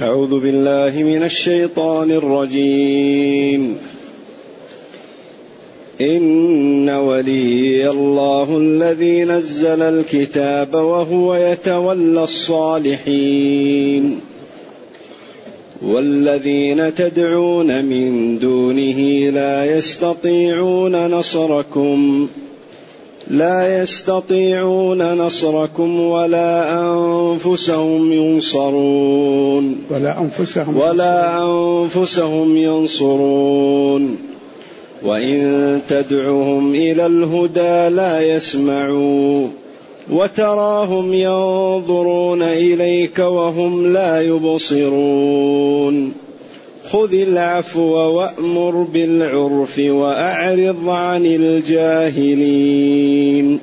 أعوذ بالله من الشيطان الرجيم. إن ولي الله الذي نزل الكتاب وهو يتولى الصالحين والذين تدعون من دونه لا يستطيعون نصركم ولا أنفسهم ينصرون وإن تدعهم إلى الهدى لا يسمعوا وتراهم ينظرون إليك وهم لا يبصرون خذ العفو وأمر بالعرف وأعرض عن الجاهلين.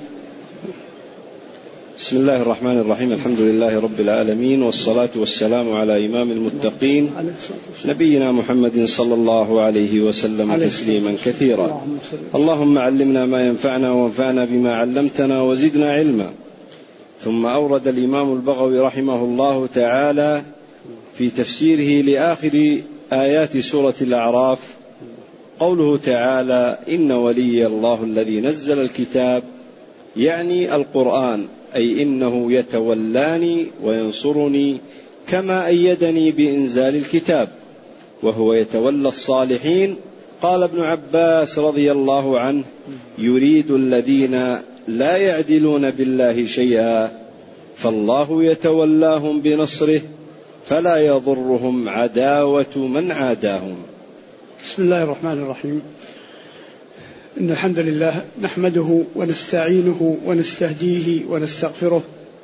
بسم الله الرحمن الرحيم. الحمد لله رب العالمين، والصلاة والسلام على إمام المتقين نبينا محمد صلى الله عليه وسلم تسليما كثيرا. اللهم علمنا ما ينفعنا وانفعنا بما علمتنا وزدنا علما. ثم أورد الإمام البغوي رحمه الله تعالى في تفسيره لآخر آيات سورة الأعراف قوله تعالى: إن ولي الله الذي نزل الكتاب، يعني القرآن، أي إنه يتولاني وينصرني كما أيدني بإنزال الكتاب، وهو يتولى الصالحين. قال ابن عباس رضي الله عنه: يريد الذين لا يعدلون بالله شيئا، فالله يتولاهم بنصره فلا يضرهم عداوة من عاداهم. بسم الله الرحمن الرحيم. إن الحمد لله نحمده ونستعينه ونستهديه ونستغفره،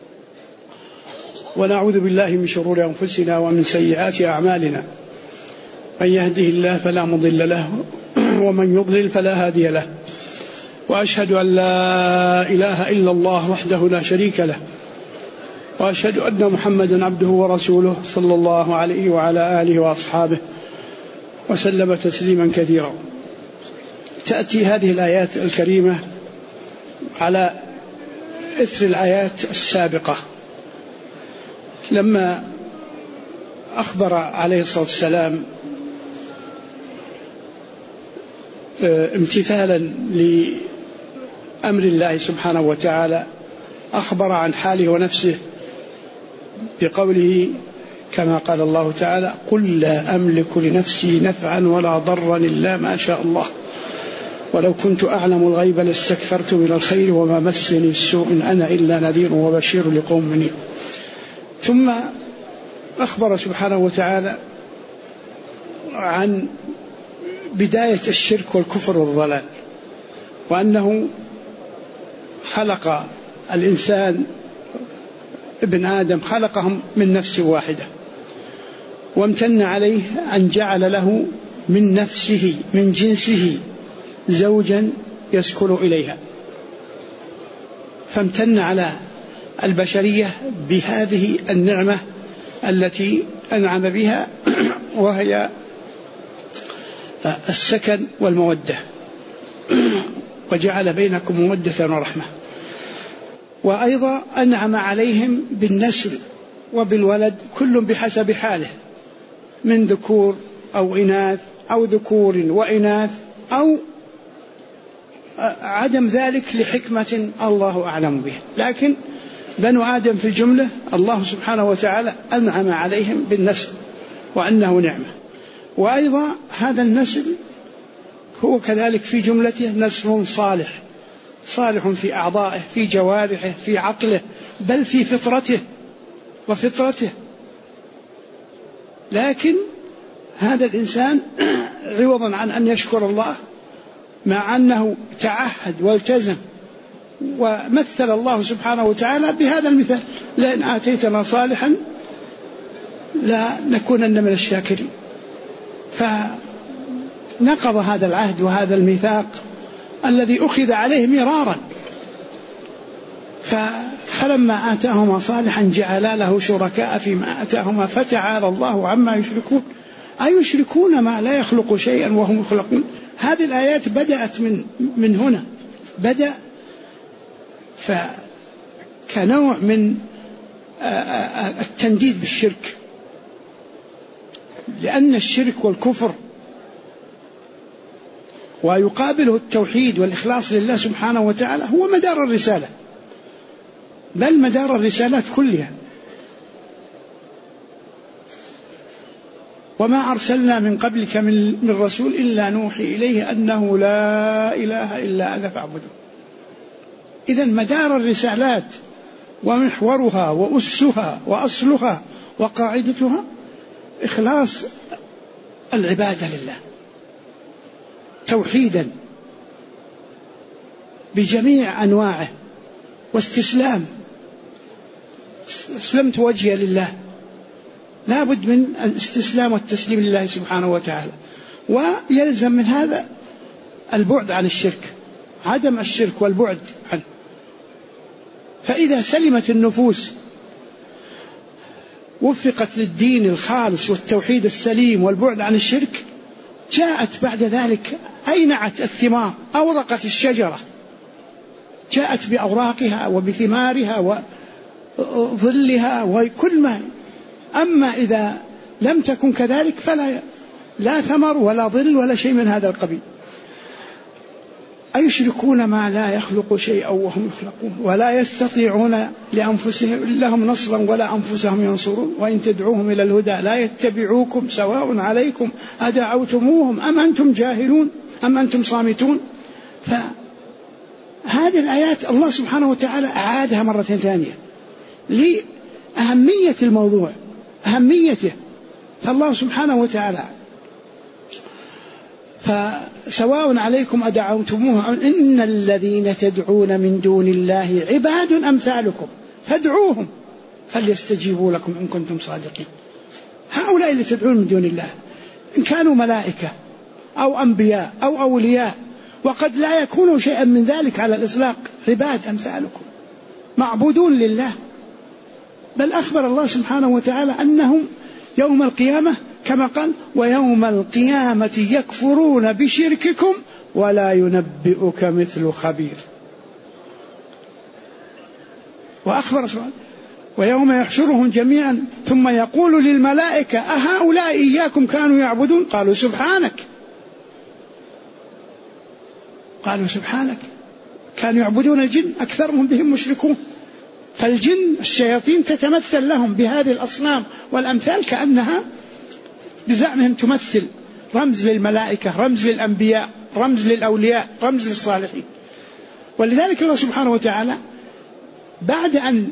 ونعوذ بالله من شرور أنفسنا ومن سيئات أعمالنا. من يهده الله فلا مضل له ومن يضلل فلا هادي له، وأشهد أن لا إله إلا الله وحده لا شريك له، وأشهد أن محمدا عبده ورسوله صلى الله عليه وعلى آله وأصحابه وسلم تسليما كثيرا. تأتي هذه الآيات الكريمة على إثر الآيات السابقة، لما أخبر عليه الصلاة والسلام امتثالا لأمر الله سبحانه وتعالى، أخبر عن حاله ونفسه بقوله كما قال الله تعالى: قل لا أملك لنفسي نفعا ولا ضرا إلا ما شاء الله ولو كنت أعلم الغيب لاستكثرت من الخير وما مسني السوء إن أنا إلا نذير وبشير لقوم منير. ثم أخبر سبحانه وتعالى عن بداية الشرك والكفر والضلال، وأنه خلق الإنسان ابن آدم خلقهم من نفس واحدة، وامتن عليه أن جعل له من نفسه من جنسه زوجا يسكن إليها، فامتن على البشرية بهذه النعمة التي أنعم بها، وهي السكن والمودة، وجعل بينكم مودة ورحمة. وأيضا أنعم عليهم بالنسل وبالولد، كل بحسب حاله، من ذكور أو إناث أو ذكور وإناث أو عدم ذلك لحكمة الله أعلم به، لكن بنو آدم في الجملة الله سبحانه وتعالى أنعم عليهم بالنسل وأنه نعمة. وأيضا هذا النسل هو كذلك في جملته نسل صالح، صالح في أعضائه، في جوارحه، في عقله، بل في فطرته وفطرته. لكن هذا الإنسان عوضا عن أن يشكر الله، مع أنه تعهد والتزم ومثل الله سبحانه وتعالى بهذا المثال: لئن آتيتنا صالحا لا نكونن من الشاكرين. فنقض هذا العهد وهذا الميثاق الذي أخذ عليه مرارا، فلما آتاهما صالحا جعلا له شركاء فيما آتاهما فتعالى الله عما يشركون. أيشركون ما لا يخلق شيئا وهم يخلقون. هذه الآيات بدأت من هنا، بدأ كنوع من التنديد بالشرك، لأن الشرك والكفر ويقابله التوحيد والإخلاص لله سبحانه وتعالى هو مدار الرسالة، بل مدار الرسالات كلها. وما أرسلنا من قبلك من رسول إلا نوحي إليه أنه لا إله إلا أنا فاعبده. إذن مدار الرسالات ومحورها وأسها وأصلها وقاعدتها إخلاص العبادة لله توحيدا بجميع أنواعه، واستسلام، أسلمت وجهي لله، لا بد من الاستسلام والتسليم لله سبحانه وتعالى. ويلزم من هذا البعد عن الشرك، عدم الشرك والبعد عنه. فإذا سلمت النفوس وفقت للدين الخالص والتوحيد السليم والبعد عن الشرك، جاءت بعد ذلك أينعت الثمار، أورقت الشجرة، جاءت بأوراقها وبثمارها وظلها وكل ما. أما إذا لم تكن كذلك فلا لا ثمر ولا ظل ولا شيء من هذا القبيل. أيشركون ما لا يخلق شيئا وهم يخلقون ولا يستطيعون لأنفسهم لهم نصرا ولا أنفسهم ينصرون وإن تدعوهم إلى الهدى لا يتبعوكم سواء عليكم أدعوتموهم أم أنتم جاهلون أم أنتم صامتون. فهذه الآيات الله سبحانه وتعالى أعادها مرة ثانية لأهمية الموضوع، أهميته. فالله سبحانه وتعالى فسواء عليكم أدعوتموه إن الذين تدعون من دون الله عباد أمثالكم فادعوهم فليستجيبوا لكم إن كنتم صادقين. هؤلاء اللي تدعون من دون الله إن كانوا ملائكة أو أنبياء أو أولياء، وقد لا يكونوا شيئا من ذلك على الإطلاق، عباد أمثالكم معبودون لله. بل أخبر الله سبحانه وتعالى أنهم يوم القيامة كما قال ويوم القيامة يكفرون بشرككم ولا ينبئك مثل خبير. وأخبر سبحانه ويوم يحشرهم جميعا ثم يقول للملائكة أهؤلاء إياكم كانوا يعبدون قالوا سبحانك كانوا يعبدون الجن أكثرهم بهم مشركون. فالجن الشياطين تتمثل لهم بهذه الأصنام والأمثال كأنها بزعمهم تمثل رمز للملائكة، رمز للأنبياء، رمز للأولياء، رمز للصالحين. ولذلك الله سبحانه وتعالى بعد أن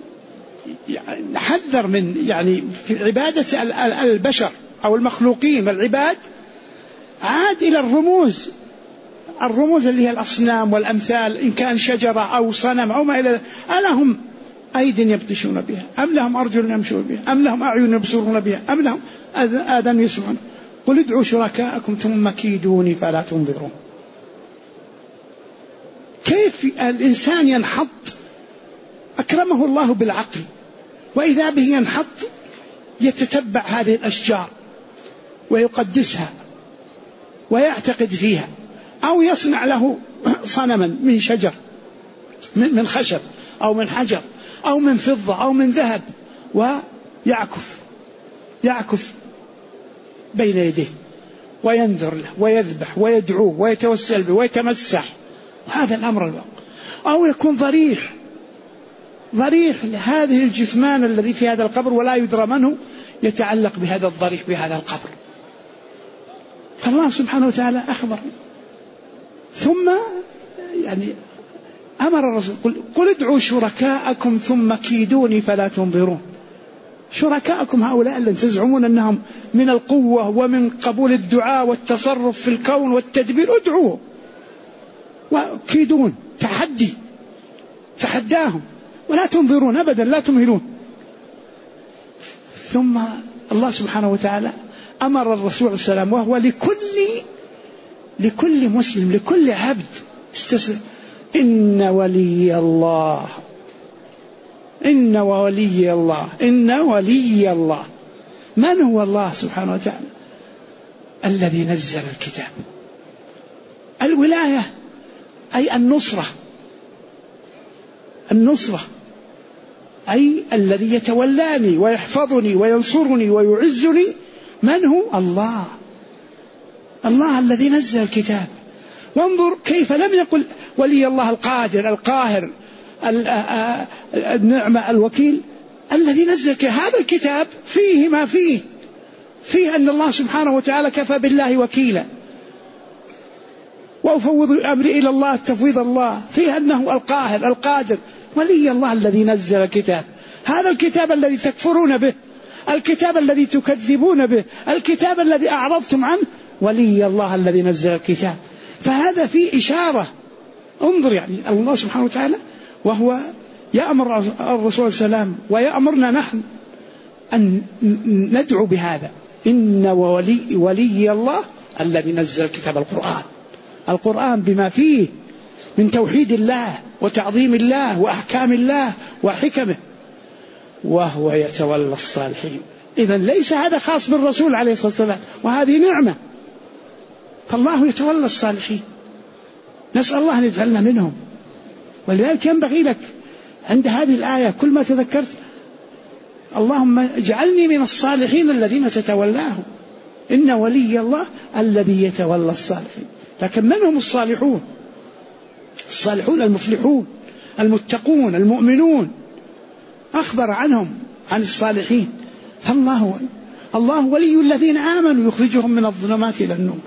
حذر من في عبادة البشر أو المخلوقين والعباد عاد إلى الرموز اللي هي الأصنام والأمثال، إن كان شجرة أو صنم أو ما إلى ذلك. ألهم أيد يبطشون بها أم لهم أرجل يمشون بها أم لهم أعين يبصرون بها أم لهم آذان يسمعون قل ادعوا شركاءكم ثم كيدوني فلا تنظرون. كيف الإنسان ينحط أكرمه الله بالعقل وإذا به ينحط يتتبع هذه الأشجار ويقدسها ويعتقد فيها، أو يصنع له صنما من شجر من خشب أو من حجر أو من فضة أو من ذهب ويعكف بين يديه وينذر له ويذبح ويدعوه ويتوسل به ويتمسح. هذا الأمر الواقع. أو يكون ضريح لهذه الجثمان الذي في هذا القبر ولا يدرى منه يتعلق بهذا الضريح بهذا القبر. فالله سبحانه وتعالى أخبر ثم أمر الرسول قل ادعوا شركاءكم ثم كيدوني فلا تنظرون. شركاءكم هؤلاء الذين تزعمون أنهم من القوة ومن قبول الدعاء والتصرف في الكون والتدبير ادعوه وكيدون تحداهم ولا تنظرون أبدا لا تمهلون. ثم الله سبحانه وتعالى أمر الرسول السلام وهو لكل مسلم لكل عبد استسلم إن ولي الله من هو الله سبحانه وتعالى؟ الذي نزل الكتاب. الولاية أي النصرة أي الذي يتولاني ويحفظني وينصرني ويعزني من هو؟ الله الذي نزل الكتاب. وانظر كيف لم يقل ولي الله القادر القاهر النعمة الوكيل، الذي نزل هذا الكتاب فيه ما فيه أن الله سبحانه وتعالى كفى بالله وكيلا، وأفوض أمري إلى الله تفويض الله، فيه أنه القاهر القادر. ولي الله الذي نزل الكتاب، هذا الكتاب الذي تكفرون به، الكتاب الذي تكذبون به، الكتاب الذي أعرضتم عنه، ولي الله الذي نزل الكتاب. فهذا فيه إشارة. انظر يعني الله سبحانه وتعالى وهو يأمر الرسول السلام ويأمرنا نحن أن ندعو بهذا، إن ولي الله الذي نزل الكتاب القرآن بما فيه من توحيد الله وتعظيم الله وأحكام الله وحكمه، وهو يتولى الصالحين. إذن ليس هذا خاص بالرسول عليه الصلاة والسلام، وهذه نعمة، فالله يتولى الصالحين. نسأل الله أن يجعلنا منهم. ولذلك ينبغي لك عند هذه الآية كل ما تذكرت اللهم اجعلني من الصالحين الذين تتولاهم، إن ولي الله الذي يتولى الصالحين. لكن من هم الصالحون؟ الصالحون المفلحون المتقون المؤمنون، أخبر عنهم عن الصالحين. الله ولي الذين آمنوا يخرجهم من الظلمات إلى النور.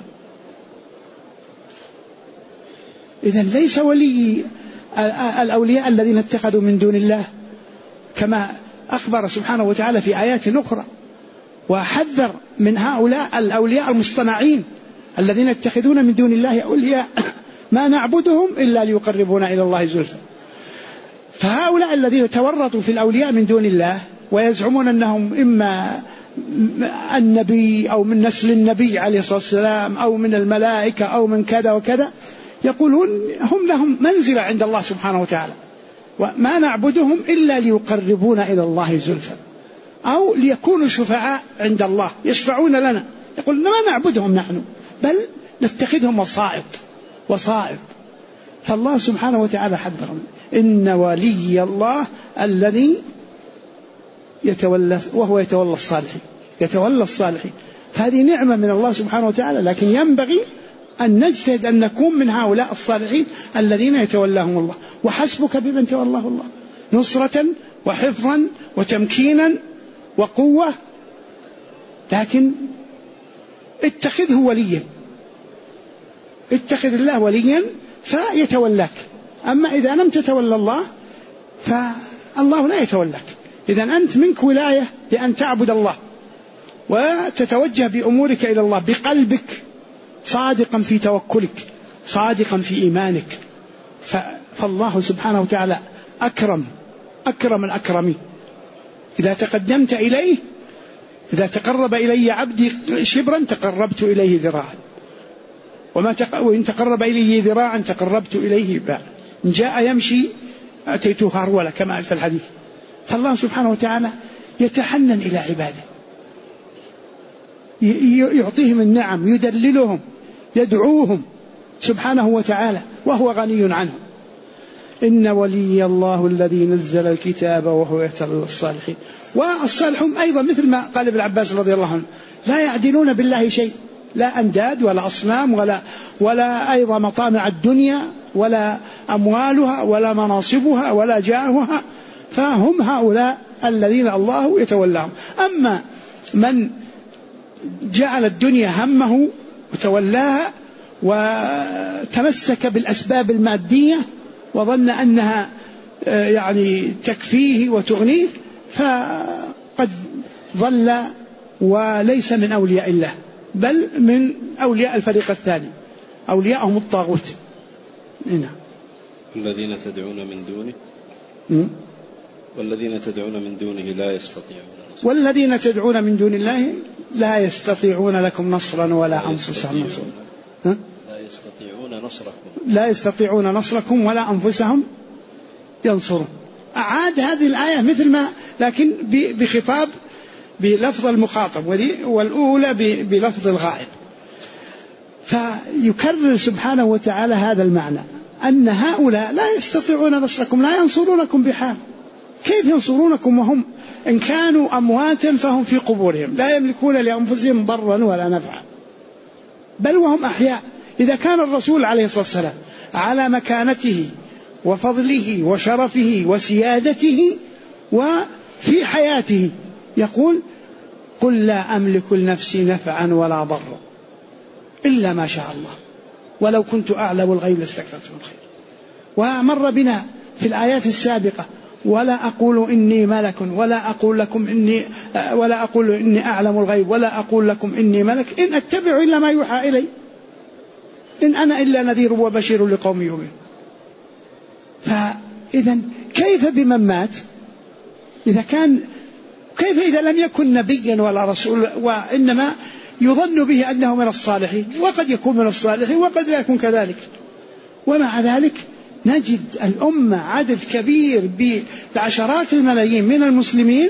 إذن ليس ولي الأولياء الذين اتخذوا من دون الله، كما أخبر سبحانه وتعالى في آيات أخرى وحذر من هؤلاء الأولياء المصطنعين الذين يتخذون من دون الله أولياء ما نعبدهم إلا ليقربونا إلى الله زلفى. فهؤلاء الذين تورطوا في الأولياء من دون الله ويزعمون أنهم إما النبي أو من نسل النبي عليه الصلاة والسلام أو من الملائكة أو من كذا وكذا، يقولون هم لهم منزلة عند الله سبحانه وتعالى، وما نعبدهم إلا ليقربونا إلى الله زلفى أو ليكونوا شفعاء عند الله يشفعون لنا. يقول ما نعبدهم نحن بل نتخذهم وسائط. فالله سبحانه وتعالى حذرهم، إن ولي الله الذي يتولى وهو يتولى الصالحين. فهذه نعمة من الله سبحانه وتعالى، لكن ينبغي أن نجتهد أن نكون من هؤلاء الصالحين الذين يتولاهم الله. وحسبك بمن تولاه الله نصرة وحفظا وتمكينا وقوة، لكن اتخذه وليا، اتخذ الله وليا فيتولاك. أما إذا لم تتولى الله فالله لا يتولاك. إذن أنت منك ولاية بأن تعبد الله وتتوجه بأمورك إلى الله بقلبك صادقا في توكلك صادقا في إيمانك. فالله سبحانه وتعالى أكرم الأكرمين. إذا تقدمت إليه، إذا تقرب إلي عبدي شبرا تقربت إليه ذراعا، وإن تقرب إليه ذراعا تقربت إليه باعا، إن جاء يمشي أتيته هرولة كما في الحديث. فالله سبحانه وتعالى يتحنن إلى عباده، يعطيهم النعم، يدللهم، يدعوهم سبحانه وتعالى وهو غني عنهم. إن ولي الله الذي نزل الكتاب وهو يتولى الصالحين. والصالحون أيضا مثل ما قال ابن عباس رضي الله عنه لا يعدلون بالله شيء، لا أنداد ولا أصنام ولا أيضا مطامع الدنيا ولا أموالها ولا مناصبها ولا جاهها، فهم هؤلاء الذين الله يتولاهم. أما من جعل الدنيا همه وتولاها وتمسك بالأسباب المادية وظن أنها يعني تكفيه وتغنيه، فقد ظل وليس من أولياء الله بل من أولياء الفريق الثاني، أولياءهم الطاغوت. نعم. الذين تدعون من دونه والذين تدعون من دونه لا يستطيعون نصرا، والذين تدعون من دون الله لا يستطيعون لكم نصرا ولا أنفسهم ينصرون. لا يستطيعون نصركم ولا أنفسهم ينصرون. أعاد هذه الآية مثل ما لكن بخطاب بلفظ المخاطب، والأولى بلفظ الغائب. فيكرر سبحانه وتعالى هذا المعنى، أن هؤلاء لا يستطيعون نصركم، لا ينصرونكم بحال، كيف ينصرونكم وهم إن كانوا أمواتا فهم في قبورهم لا يملكون لأنفسهم ضرا ولا نفعا، بل وهم أحياء. إذا كان الرسول عليه الصلاة والسلام على مكانته وفضله وشرفه وسيادته وفي حياته يقول قل لا أملك لنفسي نفعا ولا ضرا إلا ما شاء الله ولو كنت أعلم الغيب لاستكثرت من الخير. ومر بنا في الآيات السابقة ولا أقول إني ملك ولا أقول إني أعلم الغيب ولا أقول لكم إني ملك إن أتبع إلا ما يوحى إلي إن أنا إلا نذير وبشير لقوم يؤمنون. فإذا كيف بمن مات؟ كيف إذا لم يكن نبيا ولا رسول وإنما يظن به أنه من الصالحين، وقد يكون من الصالحين وقد لا يكون كذلك، ومع ذلك نجد الأمة عدد كبير بعشرات الملايين من المسلمين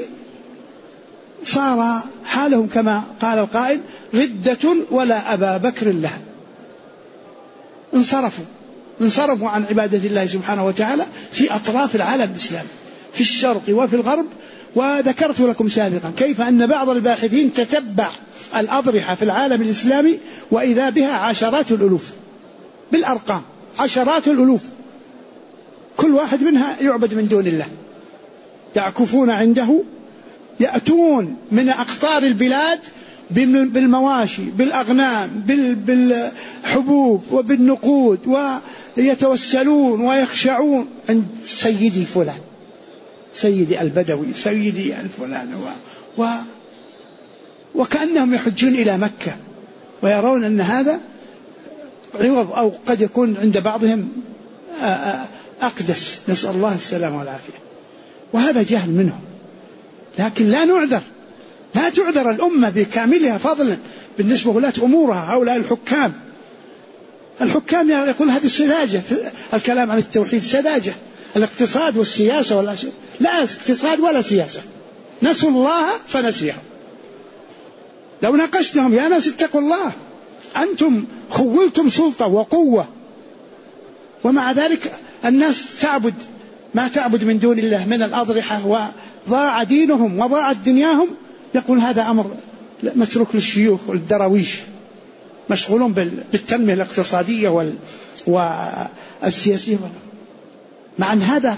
صار حالهم كما قال القائل ردة ولا أبا بكر لها، انصرفوا عن عبادة الله سبحانه وتعالى في أطراف العالم الإسلامي في الشرق وفي الغرب. وذكرت لكم سابقا كيف أن بعض الباحثين تتبع الأضرحة في العالم الإسلامي وإذا بها عشرات الألوف بالأرقام، عشرات الألوف كل واحد منها يعبد من دون الله، يعكفون عنده، يأتون من أقطار البلاد بالمواشي بالأغنام بالحبوب وبالنقود ويتوسلون ويخشعون عند سيدي فلان، سيدي البدوي، سيدي الفلان، وكأنهم يحجون إلى مكة ويرون أن هذا عوض أو قد يكون عند بعضهم أقدس، نسأل الله السلامة والعافية. وهذا جهل منهم، لكن لا تعذر الأمة بكاملها فضلا بالنسبة لولاة أمورها هؤلاء الحكام يقول هذه السذاجة، الكلام عن التوحيد سذاجة، الاقتصاد والسياسة ولا شيء، لا اقتصاد ولا سياسة، نسوا الله فنسيهم. لو ناقشتهم يا ناس اتقوا الله، أنتم خولتم سلطة وقوة، ومع ذلك الناس ما تعبد من دون الله من الأضرحة وضاع دينهم وضاعت دنياهم. يقول هذا أمر متروك للشيوخ والدراويش، مشغولون بالتنمية الاقتصادية والسياسية. مع أن هذا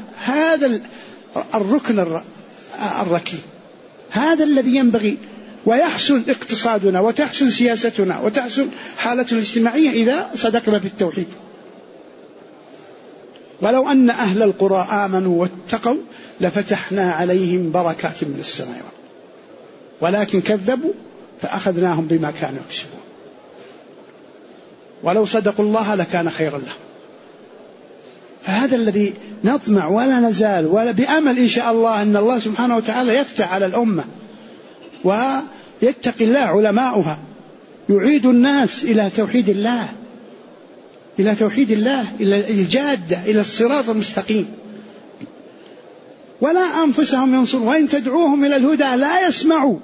الركن الركين، هذا الذي ينبغي، ويحسن اقتصادنا وتحسن سياستنا وتحسن حالتنا الاجتماعية إذا صدقنا في التوحيد. ولو أن أهل القرى آمنوا واتقوا لفتحنا عليهم بركات من السماء ولكن كذبوا فأخذناهم بما كانوا يكسبون. ولو صدقوا الله لكان خيرا لهم. فهذا الذي نطمع ولا نزال ولا بأمل إن شاء الله أن الله سبحانه وتعالى يفتح على الأمة ويتقي الله علماؤها، يعيد الناس إلى توحيد الله، إلى الجادة، إلى الصراط المستقيم، ولا أنفسهم ينصرون. وإن تدعوهم إلى الهدى لا يسمعوا.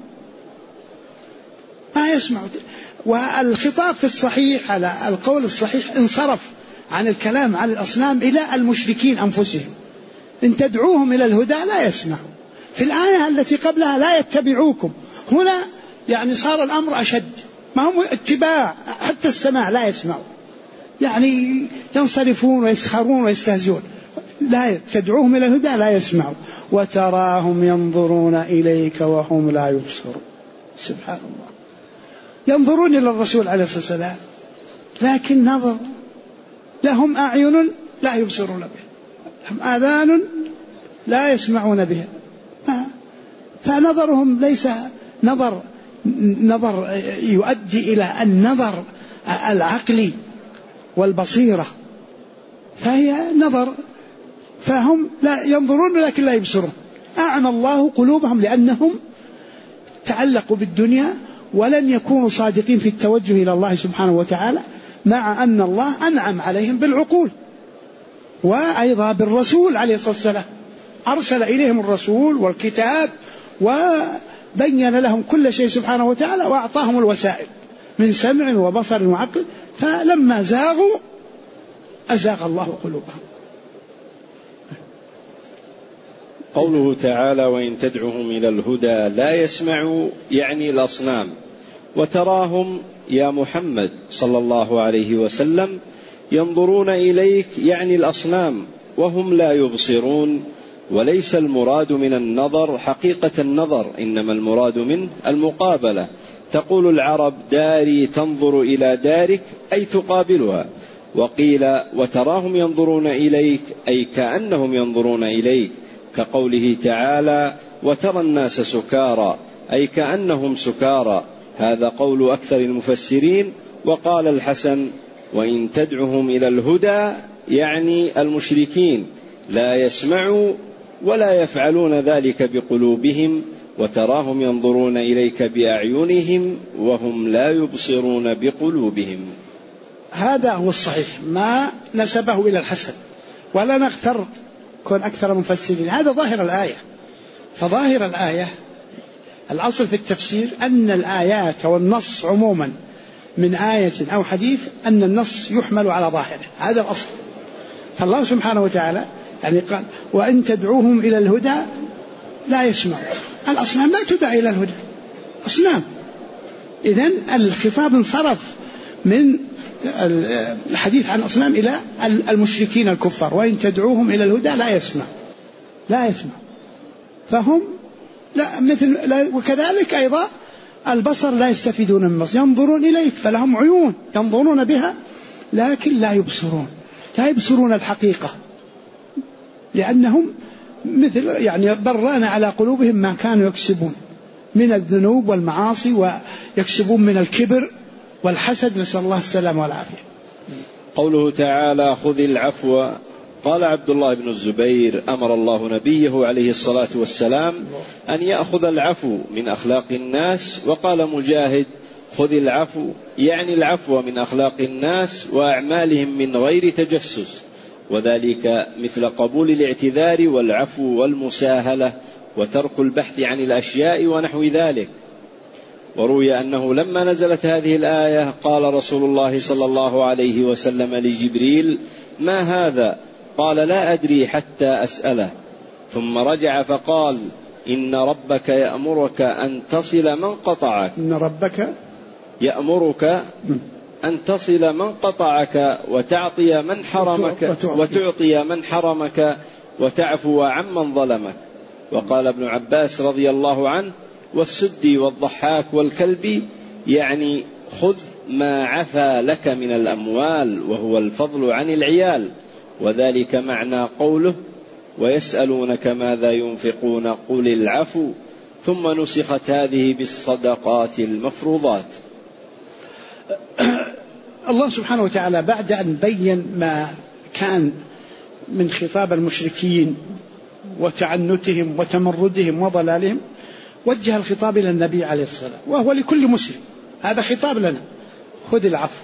والخطاب في الصحيح على القول الصحيح انصرف عن الكلام عن الأصنام إلى المشركين أنفسهم. إن تدعوهم إلى الهدى لا يسمعوا. في الآية التي قبلها لا يتبعوكم، هنا يعني صار الأمر أشد، ما هم اتباع، حتى السماع لا يسمعوا، يعني ينصرفون ويسخرون ويستهزئون. لا تدعوهم إلى الهدى لا يسمعوا. وتراهم ينظرون إليك وهم لا يبصرون. سبحان الله، ينظرون إلى الرسول عليه الصلاة والسلام لكن نظر، لهم أعين لا يبصرون بها، لهم آذان لا يسمعون بها. فنظرهم ليس نظر يؤدي إلى النظر العقلي والبصيرة، فهي نظر، فهم لا ينظرون لكن لا يبصرون. أعمى الله قلوبهم لأنهم تعلقوا بالدنيا ولن يكونوا صادقين في التوجه إلى الله سبحانه وتعالى، مع أن الله أنعم عليهم بالعقول وأيضا بالرسول عليه الصلاة والسلام، أرسل إليهم الرسول والكتاب وبين لهم كل شيء سبحانه وتعالى وأعطاهم الوسائل من سمع وبصر وعقل، فلما زاغوا أزاغ الله قلوبهم. قوله تعالى وإن تدعهم إلى الهدى لا يسمعوا يعني الأصنام، وتراهم يا محمد صلى الله عليه وسلم ينظرون إليك يعني الأصنام وهم لا يبصرون، وليس المراد من النظر حقيقة النظر، إنما المراد منه المقابلة. تقول العرب داري تنظر إلى دارك أي تقابلها، وقيل وتراهم ينظرون إليك أي كأنهم ينظرون إليك، كقوله تعالى وترى الناس سكارى أي كأنهم سكارى، هذا قول أكثر المفسرين. وقال الحسن وإن تدعهم إلى الهدى يعني المشركين لا يسمعوا ولا يفعلون ذلك بقلوبهم، وتراهم ينظرون إليك بأعينهم وهم لا يبصرون بقلوبهم. هذا هو الصحيح ما نسبه إلى الحسن، ولا نغتر كون أكثر المفسرين، هذا ظاهر الآية. فظاهر الآية الأصل في التفسير أن الآيات والنص عموما من آية أو حديث أن النص يحمل على ظاهره، هذا الأصل. فالله سبحانه وتعالى يعني قال وإن تدعوهم إلى الهدى لا يسمعوا، الأصنام لا تدعى إلى الهدى، أصنام. إذن الخطاب انصرف من الحديث عن الأصنام إلى المشركين الكفار، وإن تدعوهم إلى الهدى لا يسمع فهم لا مثل لا. وكذلك أيضا البصر لا يستفيدون من البصر، ينظرون إليك فلهم عيون ينظرون بها لكن لا يبصرون الحقيقة، لأنهم مثل يعني برأنا على قلوبهم ما كانوا يكسبون من الذنوب والمعاصي، ويكسبون من الكبر والحسد، نسأل الله السلامة والعافية. قوله تعالى خذ العفو، قال عبد الله بن الزبير أمر الله نبيه عليه الصلاة والسلام أن يأخذ العفو من أخلاق الناس، وقال مجاهد خذ العفو يعني العفو من أخلاق الناس وأعمالهم من غير تجسس، وذلك مثل قبول الاعتذار والعفو والمساهلة وترك البحث عن الأشياء ونحو ذلك. وروي أنه لما نزلت هذه الآية قال رسول الله صلى الله عليه وسلم لجبريل ما هذا؟ قال لا أدري حتى أسأله، ثم رجع فقال إن ربك يأمرك أن تصل من قطعك، إن ربك يأمرك أن تصل من قطعك وتعطي من حرمك وتعفو عمن ظلمك. وقال ابن عباس رضي الله عنه والسدي والضحاك والكلبي يعني خذ ما عفا لك من الأموال وهو الفضل عن العيال، وذلك معنى قوله ويسألونك ماذا ينفقون قل العفو، ثم نسخت هذه بالصدقات المفروضات. الله سبحانه وتعالى بعد أن بين ما كان من خطاب المشركين وتعنتهم وتمردهم وضلالهم، وجه الخطاب إلى النبي عليه الصلاة والسلام وهو لكل مسلم، هذا خطاب لنا، خذ العفو.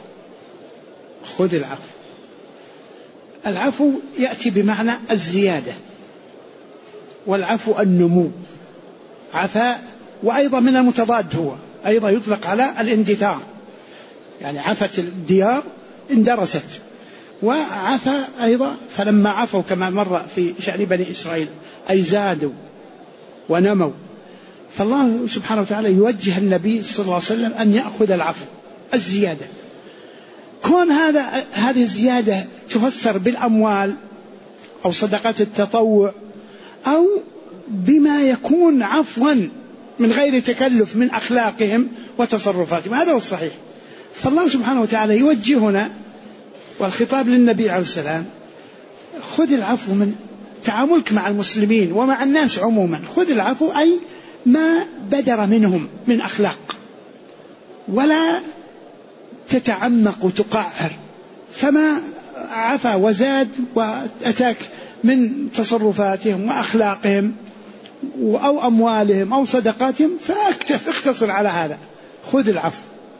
العفو يأتي بمعنى الزيادة، والعفو النمو، عفاء، وأيضا من المتضاد هو أيضا يطلق على الاندثار، يعني عفت الديار اندرست، وعفى أيضا فلما عفوا كما مر في شأن بني إسرائيل أي زادوا ونموا. فالله سبحانه وتعالى يوجه النبي صلى الله عليه وسلم أن يأخذ العفو الزيادة. كون هذه الزيادة تفسر بالأموال أو صدقات التطوع أو بما يكون عفوا من غير تكلف من أخلاقهم وتصرفاتهم، هذا هو الصحيح. فالله سبحانه وتعالى يوجهنا، والخطاب للنبي عليه السلام خذ العفو من تعاملك مع المسلمين ومع الناس عموما، خذ العفو أي ما بدر منهم من أخلاق، ولا تتعمق وتقعر، فما عفا وزاد وأتاك من تصرفاتهم وأخلاقهم أو أموالهم أو صدقاتهم اختصر على هذا، خذ العفو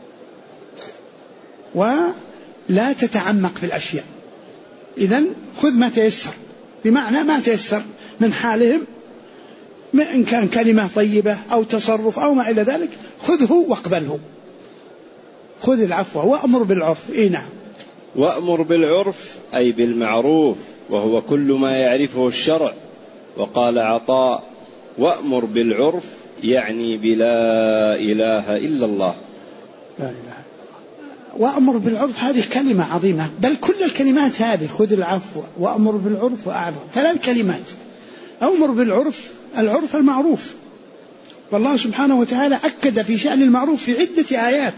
ولا تتعمق في الأشياء. إذن خذ ما تيسر، بمعنى ما تيسر من حالهم، إن كان كلمة طيبة أو تصرف أو ما إلى ذلك خذه واقبله. خذ العفو وأمر بالعرف. نعم، وأمر بالعرف أي بالمعروف، وهو كل ما يعرفه الشرع وقال عطاء: وأمر بالعرف يعني بلا إله إلا الله. لا إله. وأمر بالعرف هذه كلمة عظيمة، بل كل الكلمات هذه، خذ العفو وأمر بالعرف وأعرف، 3 كلمات. أمر بالعرف، العرف المعروف، والله سبحانه وتعالى أكد في شأن المعروف في عدة آيات،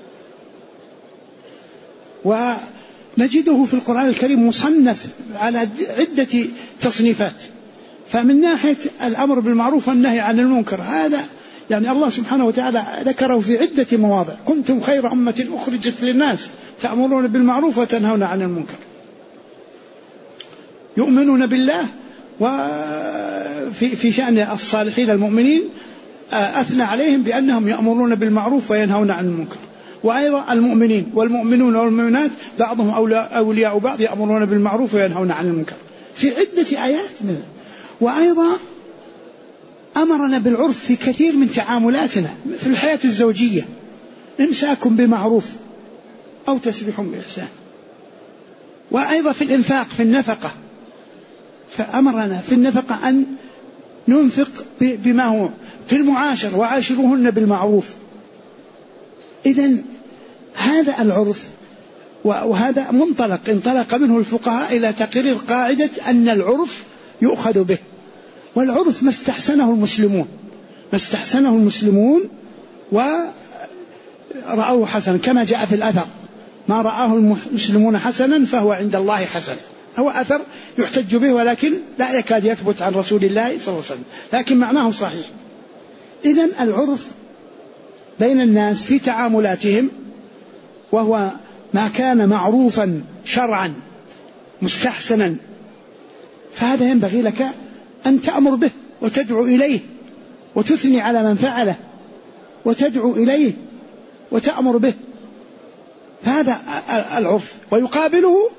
ونجده في القرآن الكريم مصنف على عدة تصنيفات. فمن ناحية الأمر بالمعروف والنهي عن المنكر، هذا يعني الله سبحانه وتعالى ذكره في عدة مواضع: كنتم خير أمة أخرجت للناس تأمرون بالمعروف وتنهون عن المنكر. يؤمنون بالله، وفي شأن الصالحين المؤمنين أثنى عليهم بأنهم يأمرون بالمعروف وينهون عن المنكر. وأيضا المؤمنين والمؤمنون والمؤمنات بعضهم أولياء بعض، يأمرون بالمعروف وينهون عن المنكر، في عدة آيات منه. وأيضا أمرنا بالعرف في كثير من تعاملاتنا في الحياة الزوجية: إمساك بمعروف أو تسريح بإحسان. وأيضا في الإنفاق، في النفقة، فأمرنا في النفقة أن ننفق بما هو في المعاشرة: وعاشروهن بالمعروف. إذن هذا العرف، وهذا منطلق انطلق منه الفقهاء إلى تقرير قاعدة أن العرف يؤخذ به. والعرف ما استحسنه المسلمون ورأوه حسنا، كما جاء في الأثر: ما رآه المسلمون حسنا فهو عند الله حسن. هو أثر يحتج به، ولكن لا يكاد يثبت عن رسول الله صلى الله عليه وسلم، لكن معناه صحيح. إذن العرف بين الناس في تعاملاتهم، وهو ما كان معروفا شرعا مستحسنا، فهذا ينبغي لك أن تأمر به وتدعو إليه وتثني على من فعله وتدعو إليه وتأمر به. فهذا العرف. ويقابله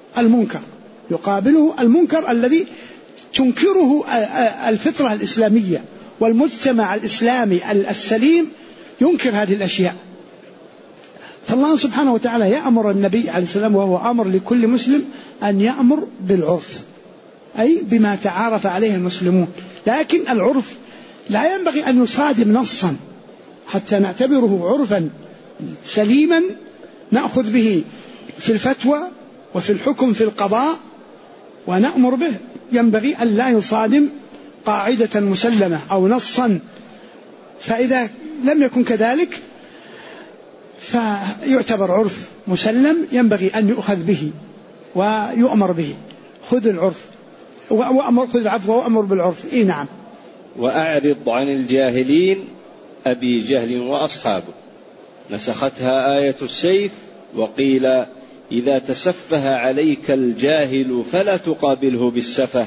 المنكر الذي تنكره الفطرة الإسلامية، والمجتمع الإسلامي السليم ينكر هذه الأشياء. فالله سبحانه وتعالى يأمر النبي عليه السلام، وهو أمر لكل مسلم، أن يأمر بالعرف، أي بما تعارف عليه المسلمون. لكن العرف لا ينبغي أن يصادم نصا حتى نعتبره عرفا سليما نأخذ به في الفتوى وفي الحكم في القضاء ونأمر به. ينبغي أن لا يصادم قاعدة مسلمة أو نصا، فإذا لم يكن كذلك فيعتبر عرف مسلم ينبغي أن يؤخذ به ويؤمر به. خذ العرف خذ العفو وأمر بالعرف. نعم. وأعرض عن الجاهلين أبي جهل وأصحابه، نسختها آية السيف، وقيل: إذا تسفه عليك الجاهل فلا تقابله بالسفه،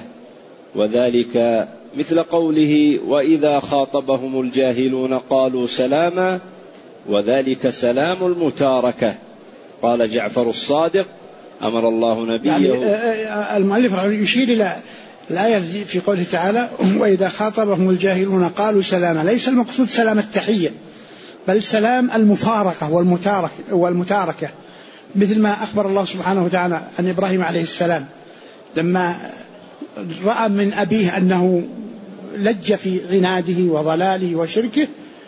وذلك مثل قوله: وإذا خاطبهم الجاهلون قالوا سلاما، وذلك سلام المتاركة. قال جعفر الصادق: أمر الله نبيه. يعني المؤلف يشير إلى الآية في قوله تعالى: وإذا خاطبهم الجاهلون قالوا سلاما، ليس المقصود سلام التحية، بل سلام المفارقة والمتاركة، مثل ما أخبر الله سبحانه وتعالى عن إبراهيم عليه السلام لما رأى من أبيه أنه لج في عناده وضلاله وشركه،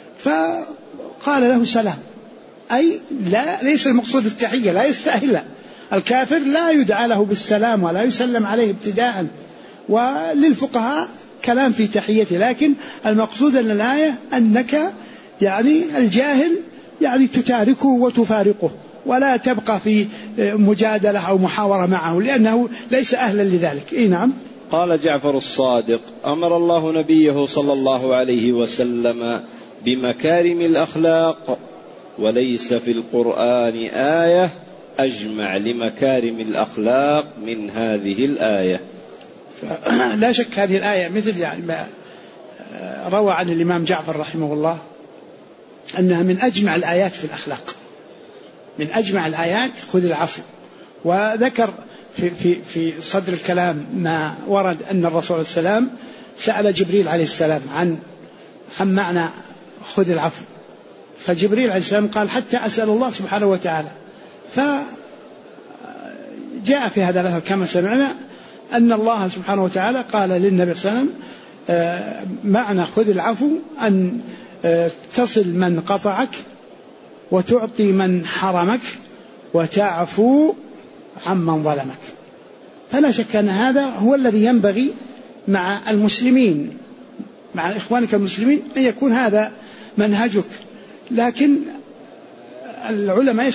فقال له سلام، أي ليس المقصود التحية، لا يستأهلها. الكافر لا يدعى له بالسلام ولا يسلم عليه ابتداء، وللفقهاء كلام في تحيته، لكن المقصود أن الآية أنك يعني الجاهل يعني تتاركه وتفارقه، ولا تبقى في مجادلة أو محاورة معه، لأنه ليس أهلا لذلك. نعم. قال جعفر الصادق: أمر الله نبيه صلى الله عليه وسلم بمكارم الأخلاق، وليس في القرآن آية أجمع لمكارم الأخلاق من هذه الآية. لا شك هذه الآية مثل يعني ما روى عن الإمام جعفر رحمه الله أنها من أجمع الآيات في الأخلاق، من أجمع الآيات. خذ العفو. وذكر في صدر الكلام ما ورد أن الرسول عليه السلام سأل جبريل عليه السلام عن معنى خذ العفو، فجبريل عليه السلام قال: حتى أسأل الله سبحانه وتعالى. فجاء في هذا الأثر كما سمعنا أن الله سبحانه وتعالى قال للنبي صلى الله عليه وسلم معنى خذ العفو أن تصل من قطعك وتعطي من حرمك وتعفو عمن ظلمك. فلا شك أن هذا هو الذي ينبغي مع المسلمين، مع إخوانك المسلمين، أن يكون هذا منهجك. لكن العلماء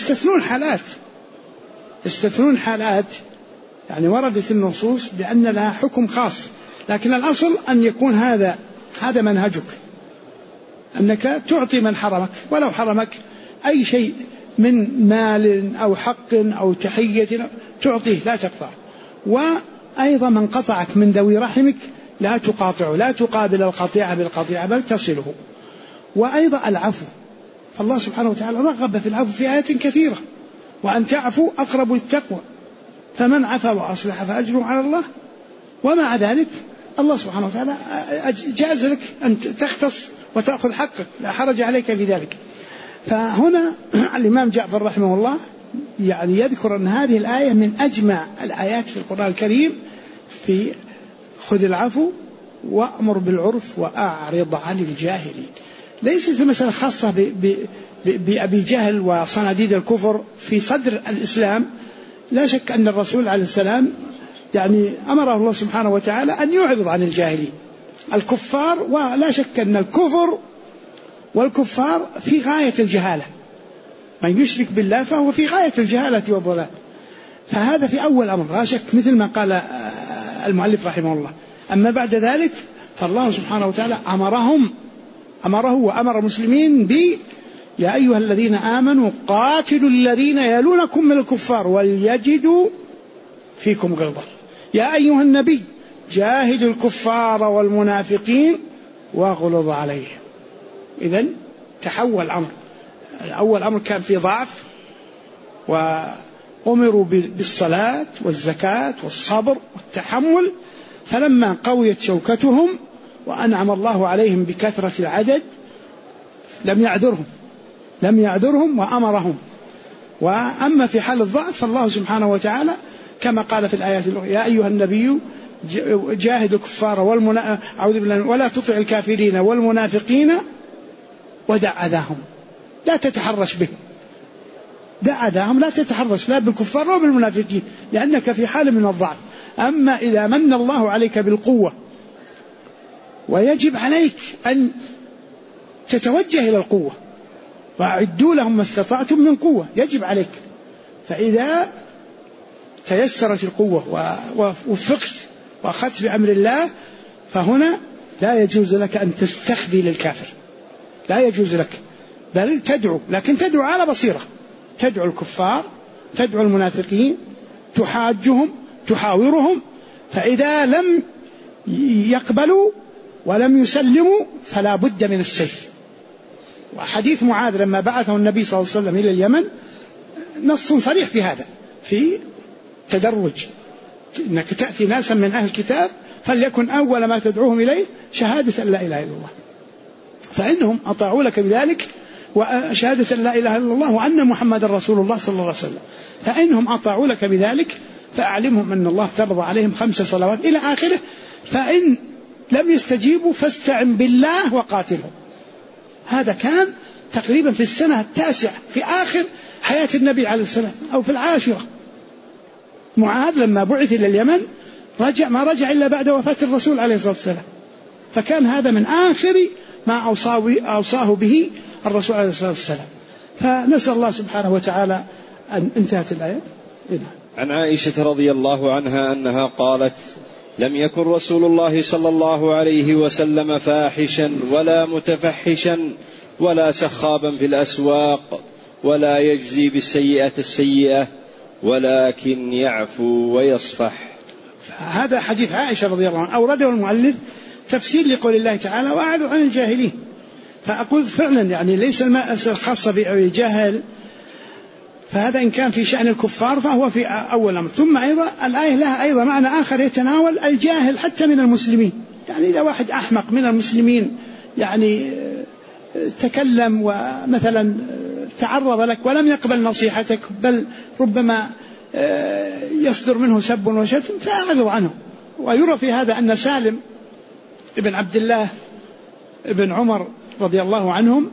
يستثنون حالات يعني وردت النصوص بأن لها حكم خاص، لكن الأصل أن يكون هذا منهجك، أنك تعطي من حرمك ولو حرمك أي شيء من مال أو حق أو تحية تعطيه لا تقطع. وأيضا من قطعك من ذوي رحمك لا تقاطعه، لا تقابل القطيعة بالقطيعة بل تصله. وأيضا العفو، الله سبحانه وتعالى رغب في العفو في آيات كثيرة، وأن تعفو أقرب للتقوى، فمن عفا وأصلح فأجره على الله. ومع ذلك الله سبحانه وتعالى جاز لك أن تختص وتأخذ حقك، لا حرج عليك في ذلك. فهنا الإمام جعفر رحمه الله يعني يذكر أن هذه الآية من أجمع الآيات في القرآن الكريم في خذ العفو وأمر بالعرف وأعرض عن الجاهلين. ليست المسألة خاصة بأبي جهل وصناديد الكفر في صدر الإسلام. لا شك أن الرسول عليه السلام يعني أمره الله سبحانه وتعالى أن يعرض عن الجاهلين الكفار، ولا شك أن الكفر والكفار في غاية الجهالة، من يشرك بالله فهو في غاية الجهالة والضلال. فهذا في أول أمر لا شك، مثل ما قال المؤلف رحمه الله. أما بعد ذلك فالله سبحانه وتعالى أمره وأمر المسلمين يا أيها الذين آمنوا قاتلوا الذين يلونكم من الكفار وليجدوا فيكم غلظة، يا أيها النبي جاهدوا الكفار والمنافقين واغلظ عليهم. إذن تحول الأمر. أول أمر كان في ضعف، وأمروا بالصلاة والزكاة والصبر والتحمل، فلما قويت شوكتهم وأنعم الله عليهم بكثرة العدد لم يعذرهم وأمرهم. وأما في حال الضعف فالله سبحانه وتعالى كما قال في الآيات الأخرى يا أيها النبي جاهد الكفار ولا تطع الكافرين والمنافقين ودع أذاهم، لا تتحرش به، دع أذاهم، لا تتحرش لا بالكفار ولا بالمنافقين لأنك في حال من الضعف. أما إذا من الله عليك بالقوة ويجب عليك أن تتوجه إلى القوة، وأعدوا لهم ما استطعتم من قوة، يجب عليك. فإذا تيسرت القوة ووفقت وأخذت بأمر الله فهنا لا يجوز لك أن تستخذل الكافر، لا يجوز لك، بل تدعو، لكن تدعو على بصيرة، تدعو الكفار، تدعو المنافقين، تحاجهم، تحاورهم، فإذا لم يقبلوا ولم يسلموا فلا بد من السيف. وحديث معاذ لما بعثه النبي صلى الله عليه وسلم إلى اليمن نص صريح في هذا، في تدرج، إنك تأتي ناسا من أهل الكتاب فليكن أول ما تدعوهم إليه شهادة أن لا إله إلا الله، فإنهم أطاعوا لك بذلك وشهادة أن لا إله إلا الله وأن محمد رسول الله صلى الله عليه وسلم، فإنهم أطاعوا لك بذلك فأعلمهم أن الله فرض عليهم 5 صلوات إلى آخره. فإن لم يستجيبوا فاستعن بالله وقاتلهم. هذا كان تقريبا في السنة 9 في آخر حياة النبي عليه السلام أو في 10. معاذ لما بعث إلى اليمن ما رجع إلا بعد وفاة الرسول عليه الصلاة والسلام، فكان هذا من آخر ما أوصاه به الرسول عليه الصلاة والسلام. فنسأل الله سبحانه وتعالى أن انتهت الآية. عن عائشة رضي الله عنها أنها قالت لم يكن رسول الله صلى الله عليه وسلم فاحشا ولا متفحشا ولا سخابا في الأسواق ولا يجزي بالسيئة السيئة ولكن يعفو ويصفح. هذا حديث عائشة رضي الله عنها أورده المؤلف تفسير لقول الله تعالى وأعرض عن الجاهلين. فأقول فعلا يعني ليس المسألة الخاصة بأبي جهل، فهذا إن كان في شأن الكفار فهو في أول أمر. ثم أيضا الآية لها أيضا معنى آخر يتناول الجاهل حتى من المسلمين، يعني إذا واحد أحمق من المسلمين يعني تكلم ومثلا تعرض لك ولم يقبل نصيحتك بل ربما يصدر منه سب وشتم فأعرض عنه ويرى في هذا أن سالم ابن عبد الله ابن عمر رضي الله عنهم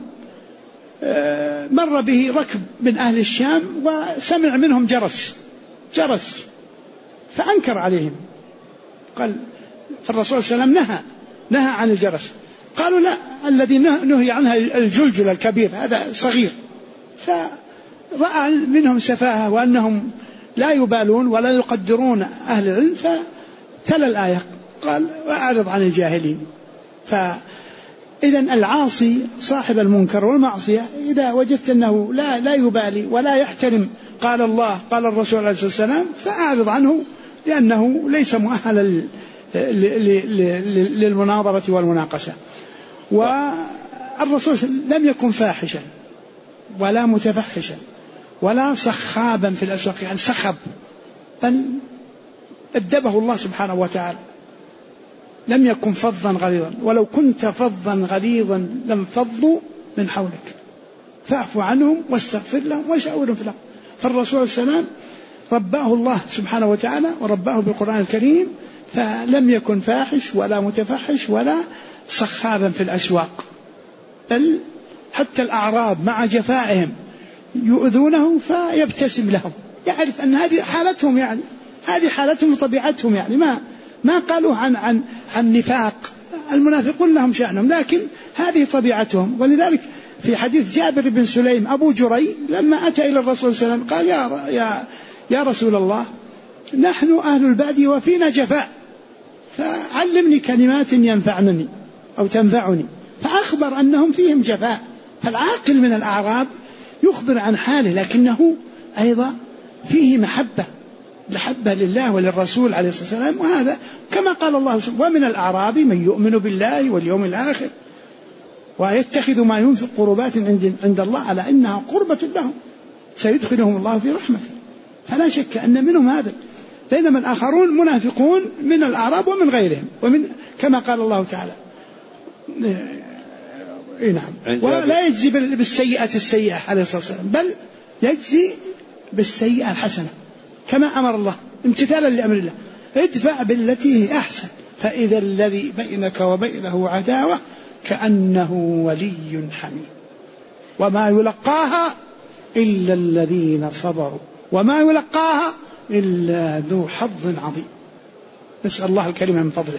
مر به ركب من أهل الشام وسمع منهم جرس فأنكر عليهم. قال الرسول صلى الله عليه وسلم نهى عن الجرس. قالوا لا، الذي نهي عنها الجلجل الكبير، هذا صغير. فرأى منهم سفاهة وأنهم لا يبالون ولا يقدرون أهل العلم، فتلا الآية قال وأعرض عن الجاهلين. فإذا العاصي صاحب المنكر والمعصية إذا وجدت أنه لا يبالي ولا يحترم قال الله قال الرسول عليه الصلاة والسلام فأعرض عنه، لأنه ليس مؤهلا للمناظرة والمناقشة. والرسول لم يكن فاحشا ولا متفحشا ولا صخابا في الأسواق، يعني صخب، بل أدبه الله سبحانه وتعالى. لم يكن فظا غليظا، ولو كنت فظا غليظا لانفضوا من حولك فاعف عنهم واستغفر لهم وشاورهم في الأمر. فالرسول صلى الله عليه وسلم رباه الله سبحانه وتعالى ورباه بالقرآن الكريم، فلم يكن فاحش ولا متفحش ولا صخابا في الأسواق، بل حتى الأعراب مع جفائهم يؤذونه فيبتسم لهم، يعرف أن هذه حالتهم، يعني هذه حالتهم وطبيعتهم، يعني ما قالوا عن نفاق. المنافقون لهم شأنهم، لكن هذه طبيعتهم. ولذلك في حديث جابر بن سليم أبو جري لما أتى إلى الرسول صلى الله عليه وسلم قال يا رسول الله نحن أهل البادية وفينا جفاء، فعلمني كلمات ينفعنني أو تنفعني. فأخبر أنهم فيهم جفاء. فالعاقل من الأعراب يخبر عن حاله، لكنه أيضا فيه محبة لله وللرسول عليه الصلاة والسلام. وهذا كما قال الله سبحانه ومن الأعراب من يؤمن بالله واليوم الآخر ويتخذ ما ينفق قربات عند الله على إنها قربة لهم سيدخلهم الله في رحمته. فلا شك أن منهم هذا، بينما الآخرون منافقون من الأعراب ومن غيرهم، ومن كما قال الله تعالى نعم. ولا يجزي بالسيئة السيئة عليه الصلاة والسلام، بل يجزي بالسيئة الحسنة كما أمر الله امتثالا لأمر الله. ادفع بالتي هي أحسن فإذا الذي بينك وبينه عداوة كأنه ولي حميم وما يلقاها إلا الذين صبروا وما يلقاها إلا ذو حظ عظيم. نسأل الله الكريم من فضله.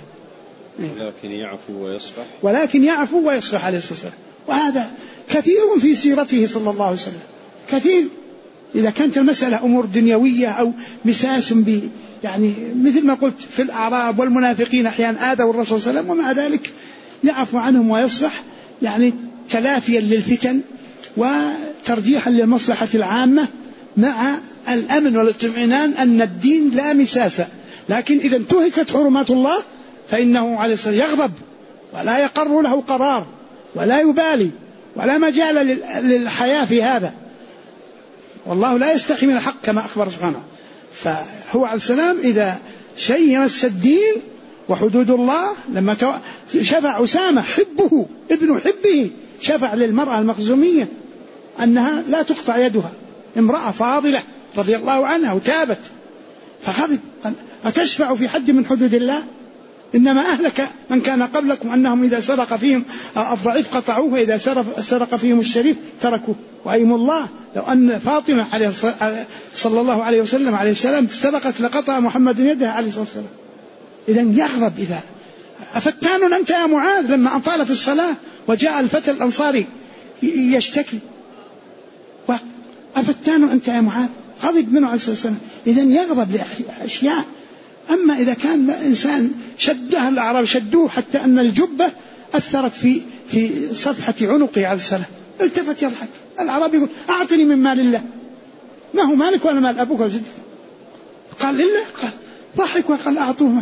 ولكن يعفو ويصفح عليه الصلاة والسلام. وهذا كثير في سيرته صلى الله عليه وسلم، كثير. إذا كانت المسألة أمور دنيوية أو مساس يعني مثل ما قلت في الأعراب والمنافقين أحيانا آذوا الرسول صلى الله عليه وسلم، ومع ذلك يعفو عنهم ويصفح، يعني تلافيا للفتن وترجيحا للمصلحة العامة، مع الأمن والاطمئنان أن الدين لا مساس. لكن إذا انتهكت حرمات الله فإنه عليه الصلاة والسلام يغضب ولا يقر له قرار ولا يبالي ولا مجال للحياة في هذا، والله لا يستحي من الحق كما أخبر سبحانه. فهو عليه السلام إذا شيء يمس الدين وحدود الله، لما شفع أسامة حبه ابن حبه، شفع للمرأة المخزومية أنها لا تقطع يدها، امرأة فاضلة رضي الله عنها وتابت، فغضب قال أتشفع في حد من حدود الله؟ إنما أهلك من كان قبلكم أنهم إذا سرق فيهم الضعيف قطعوه وإذا سرق فيهم الشريف تركوه. وأيم الله لو أن فاطمة صلى الله عليه وسلم عليه السلام سرقت لقطع محمد يدها عليه الصلاة والسلام. إذن يغضب. إذا أفتان أنت يا معاذ لما أطال في الصلاة وجاء الفتى الأنصاري يشتكي، أفتان أنت يا معاذ، غضب منه عليه الصلاة والسلام. إذن يغضب لأشياء. أما إذا كان إنسان شدها الأعراب شدوه حتى أن الجبة أثرت في صفحة عنقه عليه السلام، التفت يضحك. الأعراب يقول أعطني من مال الله، ما هو مالك ولا مال أبوك ولا جدك؟ قال لله، قال ضحك وقال أعطوه.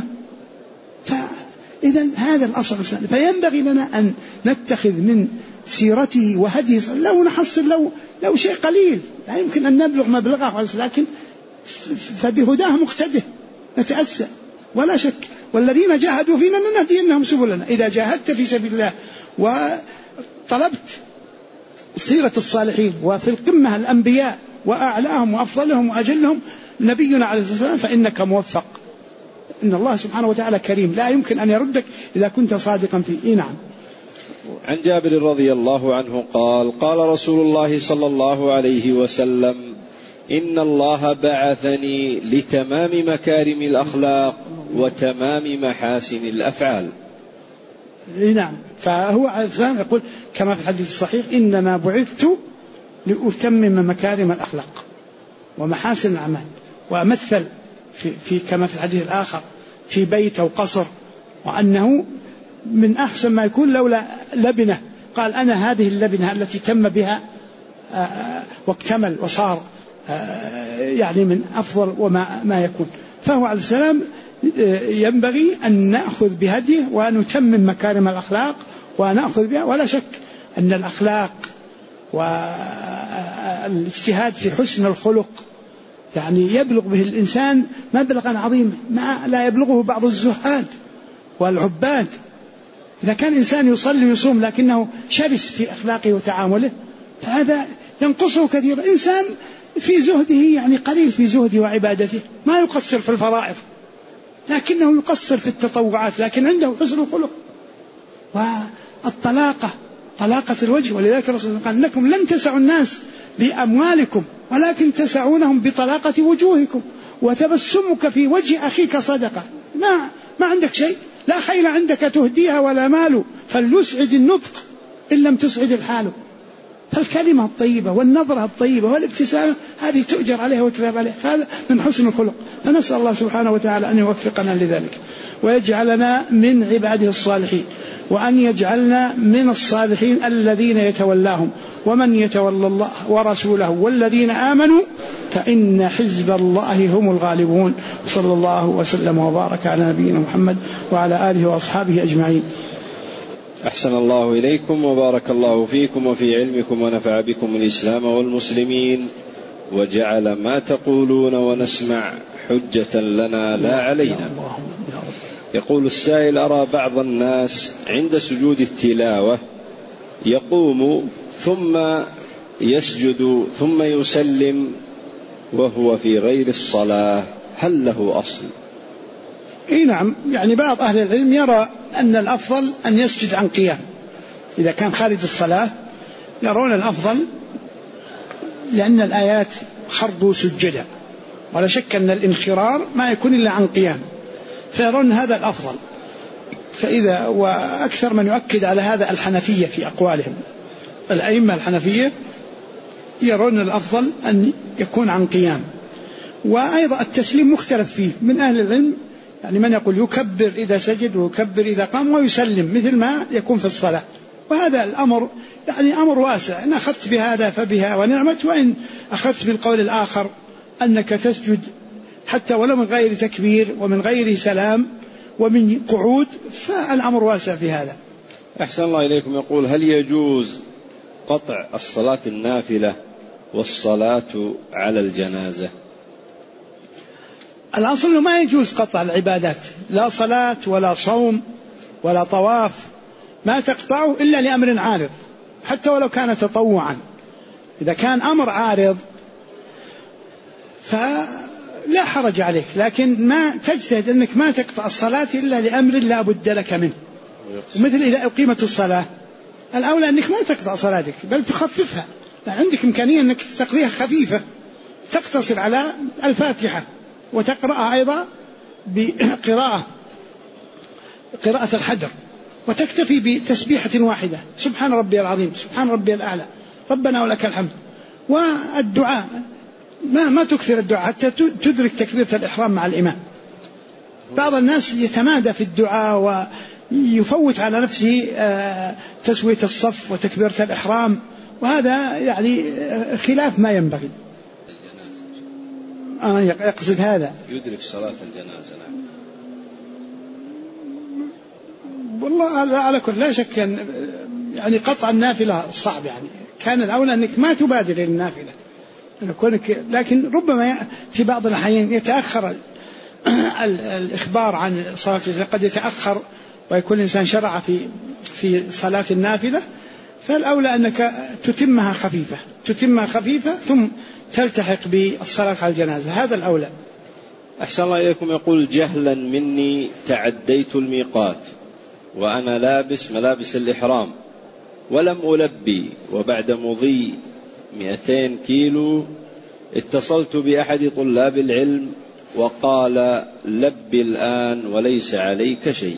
فإذا هذا الأصل. فينبغي لنا أن نتخذ من سيرته وهديه، لو نحصل لو شيء قليل لا يمكن أن نبلغ مبلغه، لكن فبهداه مقتده نتأسى ولا شك. والذين جاهدوا فينا لنهدينهم سبلنا. إذا جاهدت في سبيل الله وطلبت سيرة الصالحين، وفي القمة الأنبياء وأعلاهم وأفضلهم وأجلهم نبينا عليه الصلاة والسلام، فإنك موفق إن الله سبحانه وتعالى كريم لا يمكن أن يردك إذا كنت صادقا فيه. نعم. عن جابر رضي الله عنه قال قال رسول الله صلى الله عليه وسلم إن الله بعثني لتمام مكارم الأخلاق وتمام محاسن الأفعال. نعم. فهو عليه السلام يقول كما في الحديث الصحيح إنما بعثت لأتمم مكارم الأخلاق ومحاسن الأعمال، وأمثل في كما في الحديث الآخر في بيت أو قصر، وأنه من أحسن ما يكون لولا لبنة، قال أنا هذه اللبنة التي تم بها واكتمل وصار يعني من أفضل وما يكون. فهو عليه السلام ينبغي أن نأخذ بهديه ونتمم مكارم الأخلاق ونأخذ بها. ولا شك أن الأخلاق والاجتهاد في حسن الخلق يعني يبلغ به الإنسان مبلغا عظيما ما لا يبلغه بعض الزهاد والعباد. إذا كان إنسان يصلي ويصوم لكنه شرس في أخلاقه وتعامله فهذا ينقصه كثيرا. إنسان في زهده يعني قليل في زهده وعبادته، ما يقصر في الفرائض لكنه يقصر في التطوعات، لكن عنده حسن الخلق والطلاقة، طلاقة الوجه. ولذلك الرسول قال إنكم لن تسعوا الناس بأموالكم ولكن تسعونهم بطلاقة وجوهكم، وتبسمك في وجه أخيك صدقة. ما عندك شيء، لا خيل عندك تهديها ولا مال، فليسعد النطق إن لم تسعد الحال. فالكلمة الطيبة والنظرة الطيبة والابتسامة هذه تؤجر عليها وتثاب عليها، هذا من حسن الخلق. فنسأل الله سبحانه وتعالى أن يوفقنا لذلك ويجعلنا من عباده الصالحين، وأن يجعلنا من الصالحين الذين يتولاهم، ومن يتولى الله ورسوله والذين آمنوا فإن حزب الله هم الغالبون. صلى الله وسلم وبارك على نبينا محمد وعلى آله وأصحابه أجمعين. أحسن الله إليكم وبارك الله فيكم وفي علمكم ونفع بكم الإسلام والمسلمين، وجعل ما تقولون ونسمع حجة لنا لا علينا. يقول السائل أرى بعض الناس عند سجود التلاوة يقوم ثم يسجد ثم يسلم وهو في غير الصلاة، هل له أصل؟ نعم. يعني بعض أهل العلم يرى أن الأفضل أن يسجد عن قيام إذا كان خارج الصلاة، يرون الأفضل لأن الآيات خرضوا سجدا، ولا شك أن الانخرار ما يكون إلا عن قيام، فيرون هذا الأفضل. فإذا وأكثر من يؤكد على هذا الحنفية في أقوالهم، الأئمة الحنفية يرون الأفضل أن يكون عن قيام. وأيضا التسليم مختلف فيه من أهل العلم، يعني من يقول يكبر إذا سجد ويكبر إذا قام ويسلم مثل ما يكون في الصلاة. وهذا الأمر يعني أمر واسع، إن أخذت بهذا فبها ونعمت، وإن أخذت بالقول الآخر أنك تسجد حتى ولو من غير تكبير ومن غير سلام ومن قعود، فالأمر واسع في هذا. أحسن الله إليكم. يقول هل يجوز قطع الصلاة النافلة والصلاة على الجنازة؟ الأصل ما يجوز قطع العبادات، لا صلاة ولا صوم ولا طواف ما تقطعه إلا لأمر عارض، حتى ولو كان تطوعا. إذا كان أمر عارض فلا حرج عليك، لكن ما تجتهد أنك ما تقطع الصلاة إلا لأمر لا بد لك منه. ومثل إذا أقيمت الصلاة الأولى أنك ما تقطع صلاتك بل تخففها، عندك إمكانية أنك تقضيها خفيفة، تقتصر على الفاتحة وتقرأها أيضا بقراءة الحجر، وتكتفي بتسبيحة واحدة، سبحان ربي العظيم، سبحان ربي الأعلى، ربنا ولك الحمد. والدعاء ما تكثر الدعاء حتى تدرك تكبيرة الإحرام مع الإمام. بعض الناس يتمادى في الدعاء ويفوت على نفسه تسوية الصف وتكبيرة الإحرام، وهذا يعني خلاف ما ينبغي. يقصد هذا يدرك صلاة الجنازة. والله على كل لا شك يعني قطع النافلة صعب، يعني كان الأولى أنك ما تبادر إلى النافلة، لكن ربما في بعض الأحيان يتأخر الإخبار عن صلاة الجنازة، قد يتأخر ويكون الإنسان شرع في صلاة النافلة، فالأولى أنك تتمها خفيفة ثم تلتحق بالصلاة على الجنازة، هذا الأولى. أحسن الله إليكم. يقول: جهلا مني تعديت الميقات وأنا لابس ملابس الإحرام ولم ألبي، وبعد مضي 200 كيلو اتصلت بأحد طلاب العلم وقال: لب الآن وليس عليك شيء.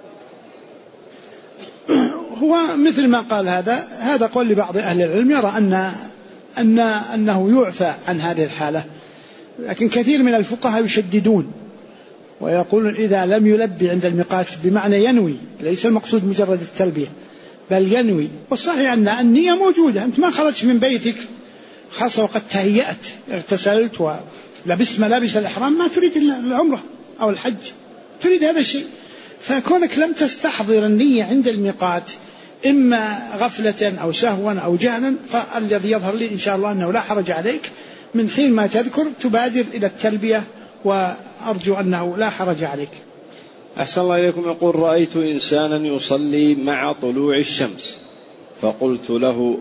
هو مثل ما قال هذا قول لبعض أهل العلم، يرى أنه يعفى عن هذه الحالة، لكن كثير من الفقهاء يشددون ويقولون إذا لم يلبي عند الميقات بمعنى ينوي، ليس المقصود مجرد التلبية بل ينوي. والصحيح أن النية موجودة، أنت ما خرجت من بيتك خاصة وقد تهيأت اغتسلت ولبست ملابس الإحرام ما تريد إلا العمرة أو الحج، تريد هذا الشيء، فكونك لم تستحضر النية عند الميقات إما غفلة أو سهوا أو جهلا، فالذي يظهر لي إن شاء الله أنه لا حرج عليك، من حين ما تذكر تبادر إلى التلبية، وأرجو أنه لا حرج عليك. أحسن الله إليكم. يقول: رأيت إنسانا يصلي مع طلوع الشمس فقلت له: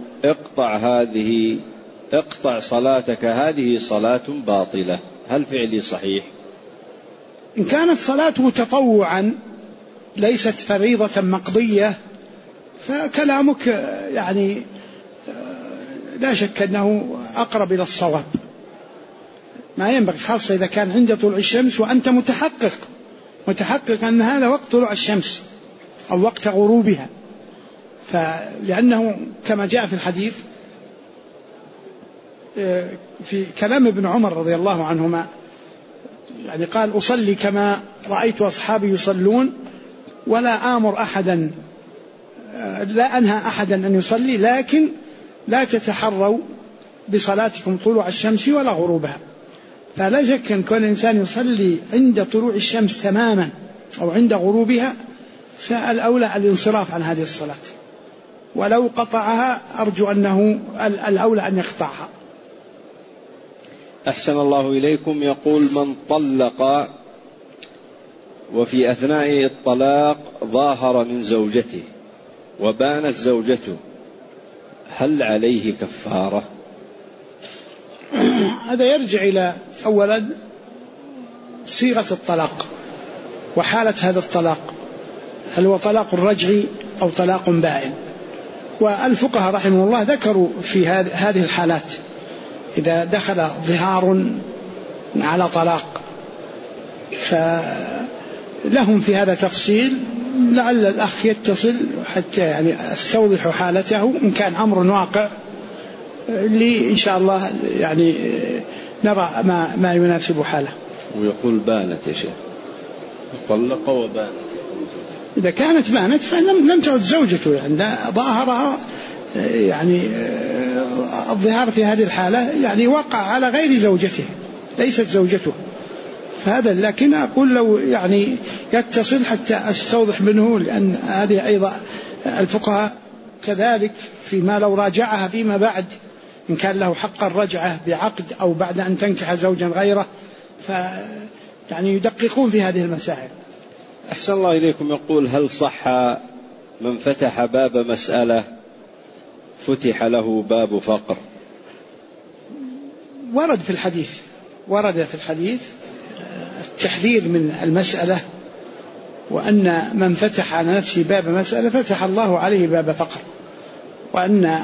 اقطع صلاتك، هذه صلاة باطلة، هل فعلي صحيح؟ إن كانت صلاته تطوعا ليست فريضة مقضية فكلامك يعني لا شك أنه أقرب إلى الصواب، ما ينبغي، خاصة إذا كان عند طلوع الشمس وأنت متحقق أن هذا وقت طلوع الشمس أو وقت غروبها، لأنه كما جاء في الحديث في كلام ابن عمر رضي الله عنهما، يعني قال: أصلي كما رأيت أصحابي يصلون ولا آمر أحدا، لا أنهى أحدا أن يصلي، لكن لا تتحروا بصلاتكم طلوع الشمس ولا غروبها. فلا شك أن كل إنسان يصلي عند طلوع الشمس تماما أو عند غروبها فالأولى الانصراف عن هذه الصلاة، ولو قطعها أرجو أنه الأولى أن يقطعها. أحسن الله إليكم. يقول: من طلق وفي أثناء الطلاق ظاهر من زوجته وبانت زوجته، هل عليه كفارة؟ هذا يرجع إلى أولا صيغة الطلاق وحالة هذا الطلاق، هل هو طلاق رجعي أو طلاق بائن، والفقهاء رحمه الله ذكروا في هذه الحالات إذا دخل ظهار على طلاق فلهم في هذا تفصيل، لعل الأخ يتصل حتى يعني استوضح حالته إن كان أمر واقع لي إن شاء الله يعني نرى ما يناسب حاله. ويقول: بانت يا شيخ، طلق وبانت، إذا كانت بانت فلم تعد زوجته، يعني ظاهرها يعني الظهار في هذه الحالة يعني وقع على غير زوجته ليست زوجته، فهذا لكن أقول لو يعني يتصل حتى أستوضح منه، لأن هذه أيضا الفقهاء كذلك فيما لو راجعها فيما بعد إن كان له حق الرجعة بعقد أو بعد أن تنكح زوجا غيره، يعني يدققون في هذه المسائل. أحسن الله إليكم. يقول: هل صح من فتح باب مسألة فتح له باب فقر؟ ورد في الحديث التحذير من المسألة، وأن من فتح على نفسه باب مسألة فتح الله عليه باب فقر، وأن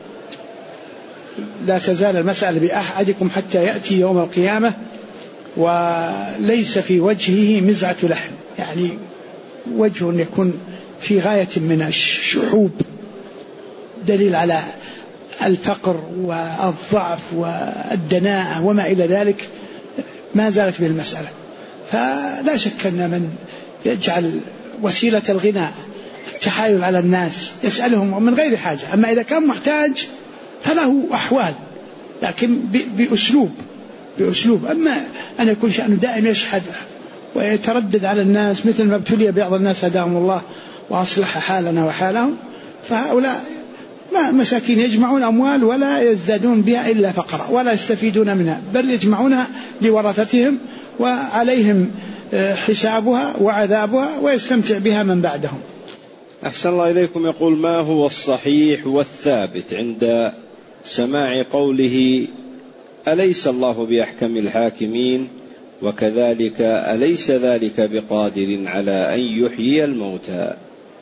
لا تزال المسألة بأحدكم حتى يأتي يوم القيامة وليس في وجهه مزعة لحم، يعني وجه يكون في غاية من الشحوب، دليل على الفقر والضعف والدناءة وما إلى ذلك، ما زالت به المسألة. فلا شك أن من يجعل وسيلة الغناء التحايل على الناس يسألهم من غير حاجة، أما إذا كان محتاج فله أحوال لكن بأسلوب، أما أن يكون شأنه دائم يشحذ ويتردد على الناس مثل ما ابتلي بعض الناس هداهم الله وأصلح حالنا وحالهم، فهؤلاء مساكين يجمعون أموال ولا يزدادون بها إلا فقرا ولا يستفيدون منها، بل يجمعونها لورثتهم وعليهم حسابها وعذابها ويستمتع بها من بعدهم. أحسن الله إليكم. يقول: ما هو الصحيح والثابت عند سماع قوله: أليس الله بأحكم الحاكمين، وكذلك أليس ذلك بقادر على أن يحيي الموتى؟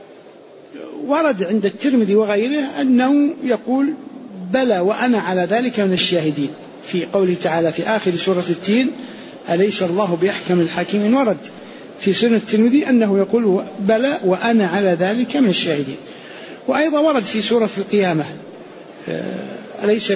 ورد عند الترمذي وغيره أنه يقول بلى وأنا على ذلك من الشاهدين، في قوله تعالى في آخر سورة التين أليس الله بأحكم الحاكمين. ورد في سنة الترمذي أنه يقول بلى وأنا على ذلك من الشاهدين. وأيضا ورد في سورة القيامة أليس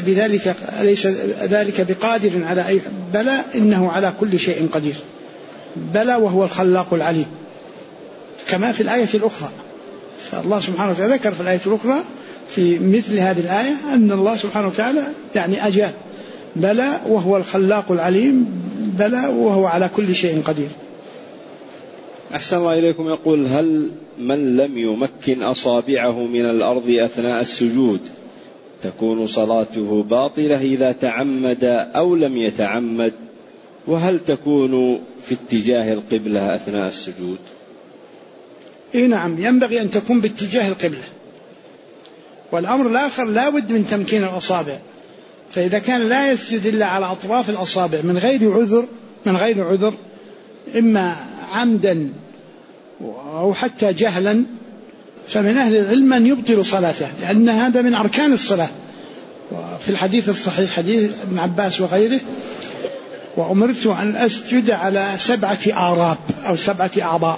ذلك بقادر على أي بلى إنه على كل شيء قدير، بلى وهو الخلاق العليم، كما في الآية الأخرى. فالله سبحانه وتعالى ذكر في الآية الأخرى في مثل هذه الآية أن الله سبحانه وتعالى يعني أجاب بلى وهو الخلاق العليم، بلى وهو على كل شيء قدير. أحسن الله إليكم. يقول هل من لم يمكن أصابعه من الأرض أثناء السجود تكون صلاته باطلة إذا تعمد أو لم يتعمد؟ وهل تكون في اتجاه القبلة أثناء السجود؟ نعم، ينبغي أن تكون باتجاه القبلة. والأمر الآخر لا بد من تمكين الأصابع، فإذا كان لا يسجد إلا على أطراف الأصابع من غير عذر إما عمدا أو حتى جهلا، فمن أهل العلم من يبطل صلاته، لأن هذا من أركان الصلاة. وفي الحديث الصحيح حديث ابن عباس وغيره وأمرت أن أسجد على 7 آراب أو 7 أعضاء: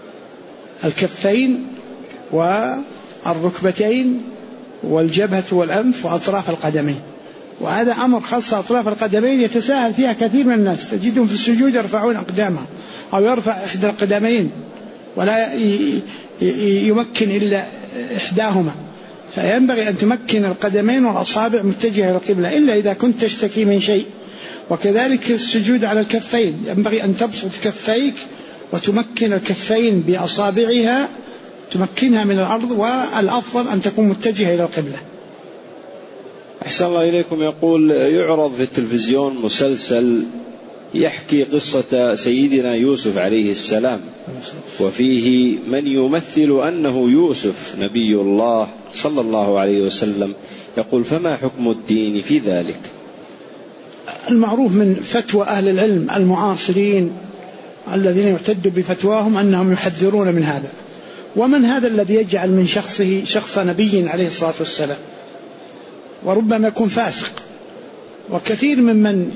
الكفين والركبتين والجبهة والأنف وأطراف القدمين. وهذا أمر خاص أطراف القدمين يتساهل فيها كثير من الناس، تجدهم في السجود يرفعون أقدامها أو يرفع إحدى القدمين ولا يمكن إلا إحداهما، فينبغي أن تمكن القدمين والأصابع متجهة إلى القبلة إلا إذا كنت تشتكي من شيء. وكذلك السجود على الكفين، ينبغي أن تبسط كفيك وتمكن الكفين بأصابعها، تمكنها من الأرض، والأفضل أن تكون متجهة إلى القبلة. أحسن الله إليكم. يقول يعرض في التلفزيون مسلسل يحكي قصة سيدنا يوسف عليه السلام، وفيه من يمثل أنه يوسف نبي الله صلى الله عليه وسلم، يقول فما حكم الدين في ذلك؟ المعروف من فتوى أهل العلم المعاصرين الذين يعتد بفتواهم أنهم يحذرون من هذا. ومن هذا الذي يجعل من شخصه شخص نبي عليه الصلاة والسلام؟ وربما يكون فاسق. وكثير ممن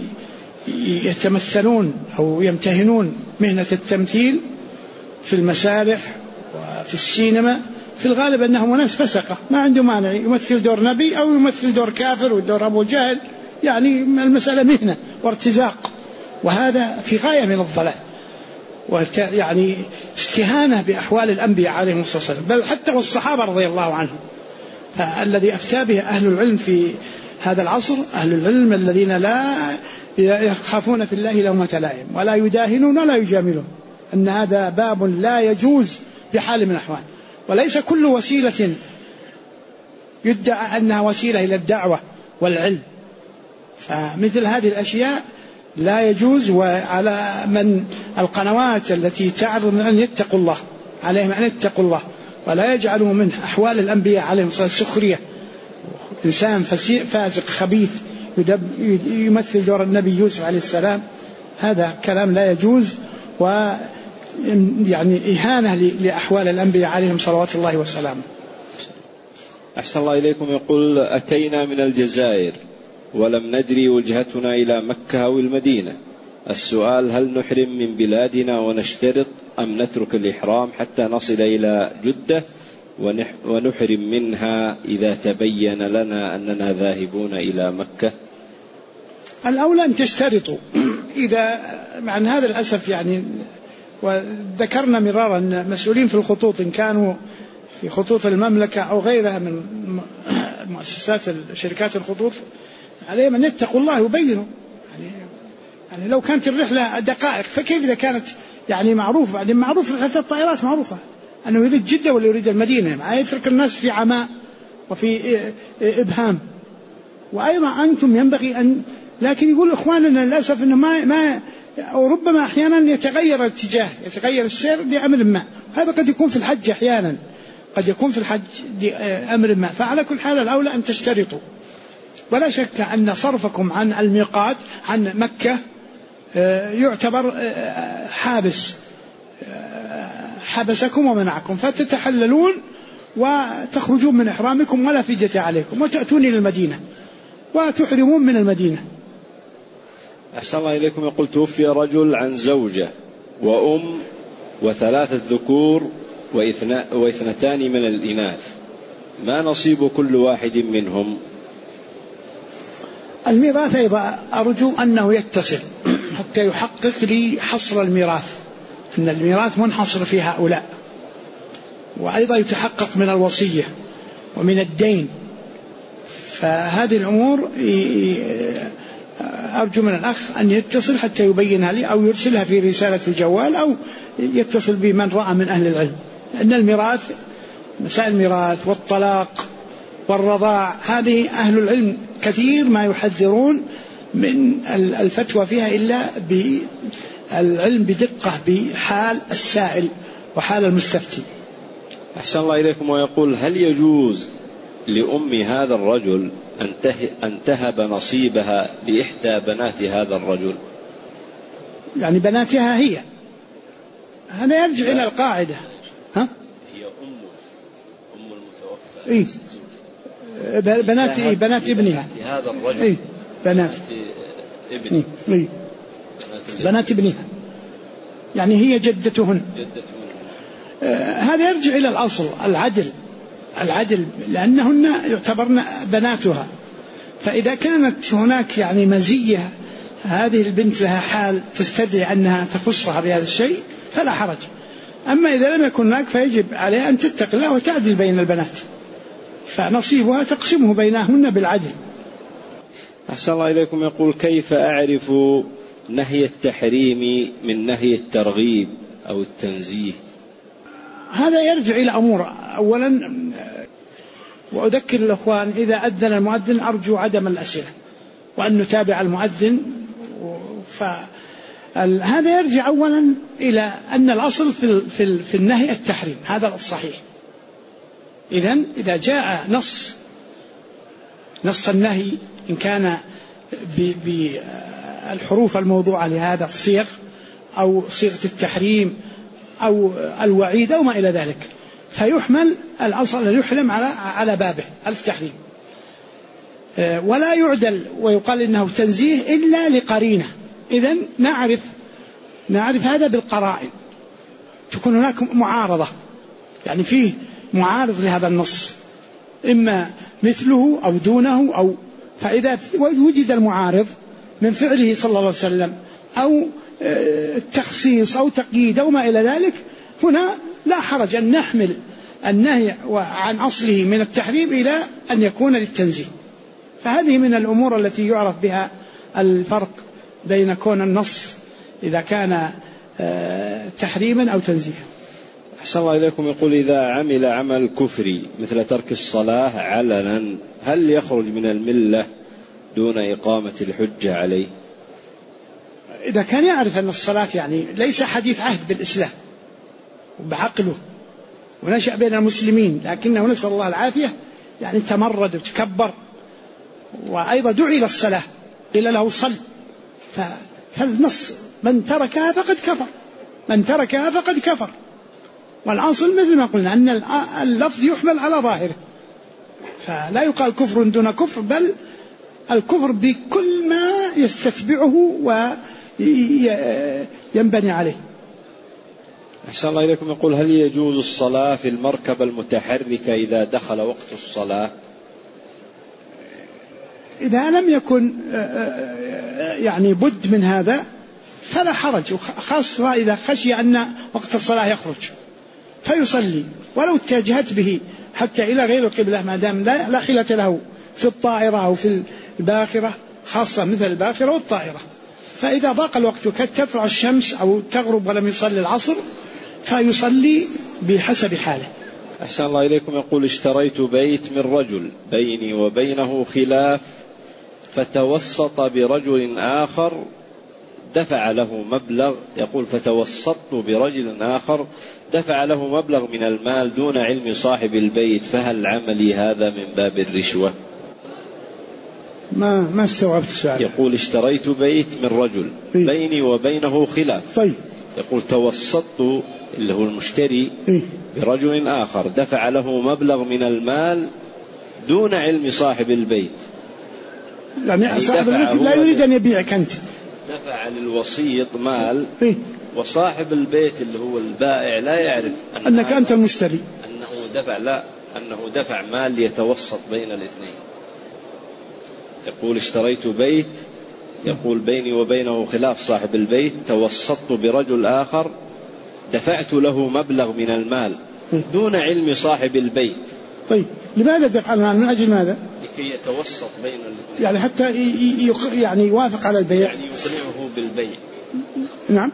يتمثلون أو يمتهنون مهنة التمثيل في المسارح وفي السينما في الغالب أنهم ناس فسقة، ما عنده مانع يمثل دور نبي أو يمثل دور كافر ودور أبو جهل، يعني المسألة مهنة وارتزاق، وهذا في غاية من الضلال، يعني استهانة بأحوال الأنبياء عليهم الصلاة والسلام، بل حتى والصحابة رضي الله عنهم. فالذي أفتى به أهل العلم في هذا العصر أهل العلم الذين لا يخافون في الله لومة لائم ولا يداهنون ولا يجاملون، أن هذا باب لا يجوز بحال من الأحوال. وليس كل وسيلة يدعى أنها وسيلة إلى الدعوة والعلم، فمثل هذه الأشياء لا يجوز. وعلى من القنوات التي تعرض أن يتقوا الله، عليهم أن يتقوا الله ولا يجعلوا من أحوال الأنبياء عليهم الصلاة والسلام سخرية. إنسان فاسق خبيث يمثل دور النبي يوسف عليه السلام، هذا كلام لا يجوز، ويعني إهانة لأحوال الأنبياء عليهم صلوات الله وسلامه. أحسن الله إليكم. يقول أتينا من الجزائر ولم ندري وجهتنا إلى مكة أو المدينة، السؤال هل نحرم من بلادنا ونشترط أم نترك الإحرام حتى نصل إلى جدة ونحرم منها إذا تبين لنا أننا ذاهبون إلى مكة؟ الأولى أن تشترطوا. إذا مع هذا الأسف يعني، وذكرنا مرارا أن مسؤولين في الخطوط إن كانوا في خطوط المملكة أو غيرها من مؤسسات شركات الخطوط عليهم أن يتقوا الله ويبينوا. يعني لو كانت الرحلة دقائق فكيف إذا كانت يعني معروف، بعدين معروف رحلة الطائرات معروفة أنه يريد جدة ولا يريد المدينة، ما يترك الناس في عماء وفي إبهام. وأيضا أنتم ينبغي أن، لكن يقول إخواننا للأسف أنه ما أو ربما أحيانا يتغير الاتجاه، يتغير السير لأمر ما، هذا قد يكون في الحج أحيانا، قد يكون في الحج لأمر ما. فعلى كل حال الأولى أن تشترطوا. ولا شك أن صرفكم عن الميقات عن مكة يعتبر حابس، حبسكم ومنعكم، فتتحللون وتخرجون من إحرامكم ولا فدية عليكم، وتأتون إلى المدينة وتحرمون من المدينة. أحسن الله إليكم. يقول توفي رجل عن زوجة وأم وثلاثة ذكور واثنتان من الإناث، ما نصيب كل واحد منهم؟ الميراث أيضا أرجو أنه يتصل حتى يحقق لي حصر الميراث، أن الميراث منحصر في هؤلاء، وأيضا يتحقق من الوصية ومن الدين. فهذه الأمور أرجو من الأخ أن يتصل حتى يبينها لي، أو يرسلها في رسالة الجوال، أو يتصل بمن رأى من أهل العلم، لأن الميراث، مسائل الميراث والطلاق والرضاع هذه أهل العلم كثير ما يحذرون من الفتوى فيها إلا بالعلم بدقة بحال السائل وحال المستفتي. أحسن الله إليكم. ويقول هل يجوز لأم هذا الرجل أن تهب نصيبها لإحدى بنات هذا الرجل؟ يعني بناتها هي، هذا يرجع إلى القاعدة. ها؟ هي أم المتوفى. إيه؟ بنات ابنها هذا الرجل. إيه؟ بنات ابنها. إيه؟ بنات ابنها، يعني هي جدتهن. هذا يرجع إلى الأصل العدل، لأنهن يعتبرن بناتها، فإذا كانت هناك يعني مزية هذه البنت لها حال تستدعي أنها تخصها بهذا الشيء فلا حرج. أما إذا لم يكن هناك فيجب عليها أن تتقي الله وتعدل بين البنات، فنصيبها تقسمه بينهن بالعدل. أحسن الله إليكم. يقول كيف أعرف نهي التحريم من نهي الترغيب أو التنزيه؟ هذا يرجع إلى أمور. أولا، وأذكر الأخوان إذا أذن المؤذن أرجو عدم الأسئلة وأن نتابع المؤذن. هذا يرجع أولا إلى أن الأصل في النهي التحريم، هذا الصحيح. إذا جاء نص النهي إن كان بالحروف الموضوعة لهذا الصيغ أو صيغة التحريم أو الوعيد أو ما إلى ذلك، فيحمل الأصل يحلم على بابه التحريم، ولا يعدل ويقال إنه تنزيه إلا لقرينة. إذن نعرف هذا بالقرائن، تكون هناك معارضة، يعني فيه معارض لهذا النص، إما مثله أو دونه، فإذا وجد المعارض من فعله صلى الله عليه وسلم أو التخصيص أو تقييد أو ما إلى ذلك، هنا لا حرج أن نحمل النهي عن أصله من التحريم إلى أن يكون للتنزيه. فهذه من الأمور التي يعرف بها الفرق بين كون النص إذا كان تحريما أو تنزيها. أحسن الله إليكم. يقول إذا عمل عمل كفري مثل ترك الصلاة علنا هل يخرج من الملة دون إقامة الحجة عليه؟ إذا كان يعرف أن الصلاة يعني ليس حديث عهد بالإسلام وبعقله ونشأ بين المسلمين، لكنه نسأل الله العافية يعني تمرد وتكبر، وأيضا دعي إلى الصلاة قيل له صل، فالنص من تركها فقد كفر، والأصل مثل ما قلنا أن اللفظ يحمل على ظاهره، فلا يقال كفر دون كفر، بل الكفر بكل ما يستتبعه وينبني عليه. أحسن الله إليكم. يقول هل يجوز الصلاة في المركبة المتحركة إذا دخل وقت الصلاة؟ إذا لم يكن يعني بد من هذا فلا حرج، خاصة إذا خشي أن وقت الصلاة يخرج فيصلي ولو اتجهت به حتى إلى غير القبلة، ما دام لا حيلة له في الطائرة أو في الباخرة، خاصة مثل الباخرة والطائرة. فإذا ضاق الوقت كتطلع الشمس أو تغرب ولم يصلي العصر فيصلي بحسب حاله. أحسن الله إليكم. يقول اشتريت بيت من رجل بيني وبينه خلاف، فتوسط برجل آخر دفع له مبلغ، يقول فتوسطت برجل آخر دفع له مبلغ من المال دون علم صاحب البيت، فهل عملي هذا من باب الرشوة؟ ما استوعبت السؤال. يقول اشتريت بيت من رجل بيني وبينه خلاف. طيب. يقول توسطت اللي هو المشتري برجل آخر دفع له مبلغ من المال دون علم صاحب البيت. يعني صاحب البيت لا يريد أن يبيعك أنت، دفع للوسيط مال وصاحب البيت اللي هو البائع لا يعرف أنك أنت المشتري، أنه دفع مال ليتوسط بين الاثنين. يقول اشتريت بيت، يقول بيني وبينه خلاف صاحب البيت، توسطت برجل آخر دفعت له مبلغ من المال دون علم صاحب البيت. طيب لماذا دفع المال؟ من أجل ماذا؟ لكي يتوسط بين الاثنين، يعني حتى يعني يوافق على البيع، يعني يقنعه بالبيع. نعم،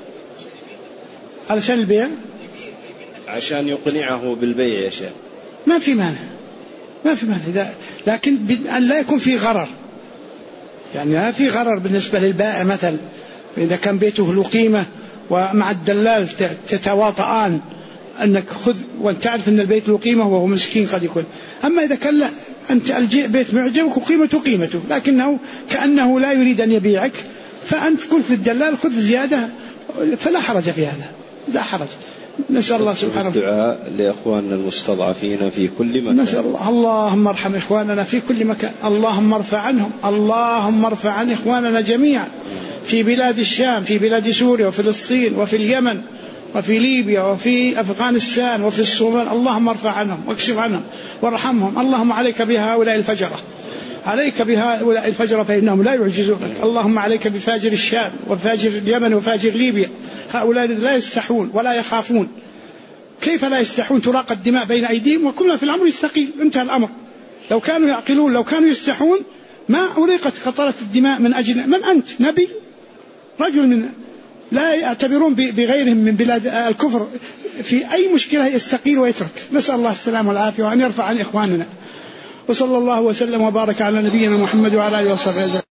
علشان البيع، عشان يقنعه بالبيع يا شيخ. ما في مانع إذا، لكن لا يكون في غرر، يعني لا في غرر بالنسبة للبائع. مثلا إذا كان بيته له قيمة ومع الدلال تتواطئان أنك خذ وأنت تعرف أن البيت له قيمة وهو مسكين قد يكون. أما إذا كان لا، أنت البيت معجبك وقيمته لكنه كأنه لا يريد أن يبيعك، فأنت قلت للدلال خذ زيادة، فلا حرج في هذا، لا حرج. نسأل الله سبحانه الدعاء لأخواننا المستضعفين في كل مكان. نسأل الله، اللهم ارحم إخواننا في كل مكان، اللهم ارفع عنهم، اللهم ارفع عن إخواننا جميعا في بلاد الشام، في بلاد سوريا وفلسطين وفي اليمن وفي ليبيا وفي أفغانستان وفي الصومال، اللهم ارفع عنهم واكشف عنهم وارحمهم. اللهم عليك بهؤلاء الفجرة، عليك بهؤلاء الفجرة فإنهم لا يعجزونك. اللهم عليك بفاجر الشام وفاجر اليمن وفاجر ليبيا، هؤلاء لا يستحون ولا يخافون. كيف لا يستحون؟ تراق الدماء بين أيديهم وكلنا في الأمر يستقيل، انتهى الأمر. لو كانوا يعقلون، لو كانوا يستحون ما أريقت قطرة الدماء من أجل من أنت؟ نبي، رجل من لا يعتبرون بغيرهم من بلاد الكفر في أي مشكلة يستقيل ويترك. نسأل الله السلامة والعافية وأن يرفع عن إخواننا. وصلى الله وسلم وبارك على نبينا محمد وعلى آله وصحبه.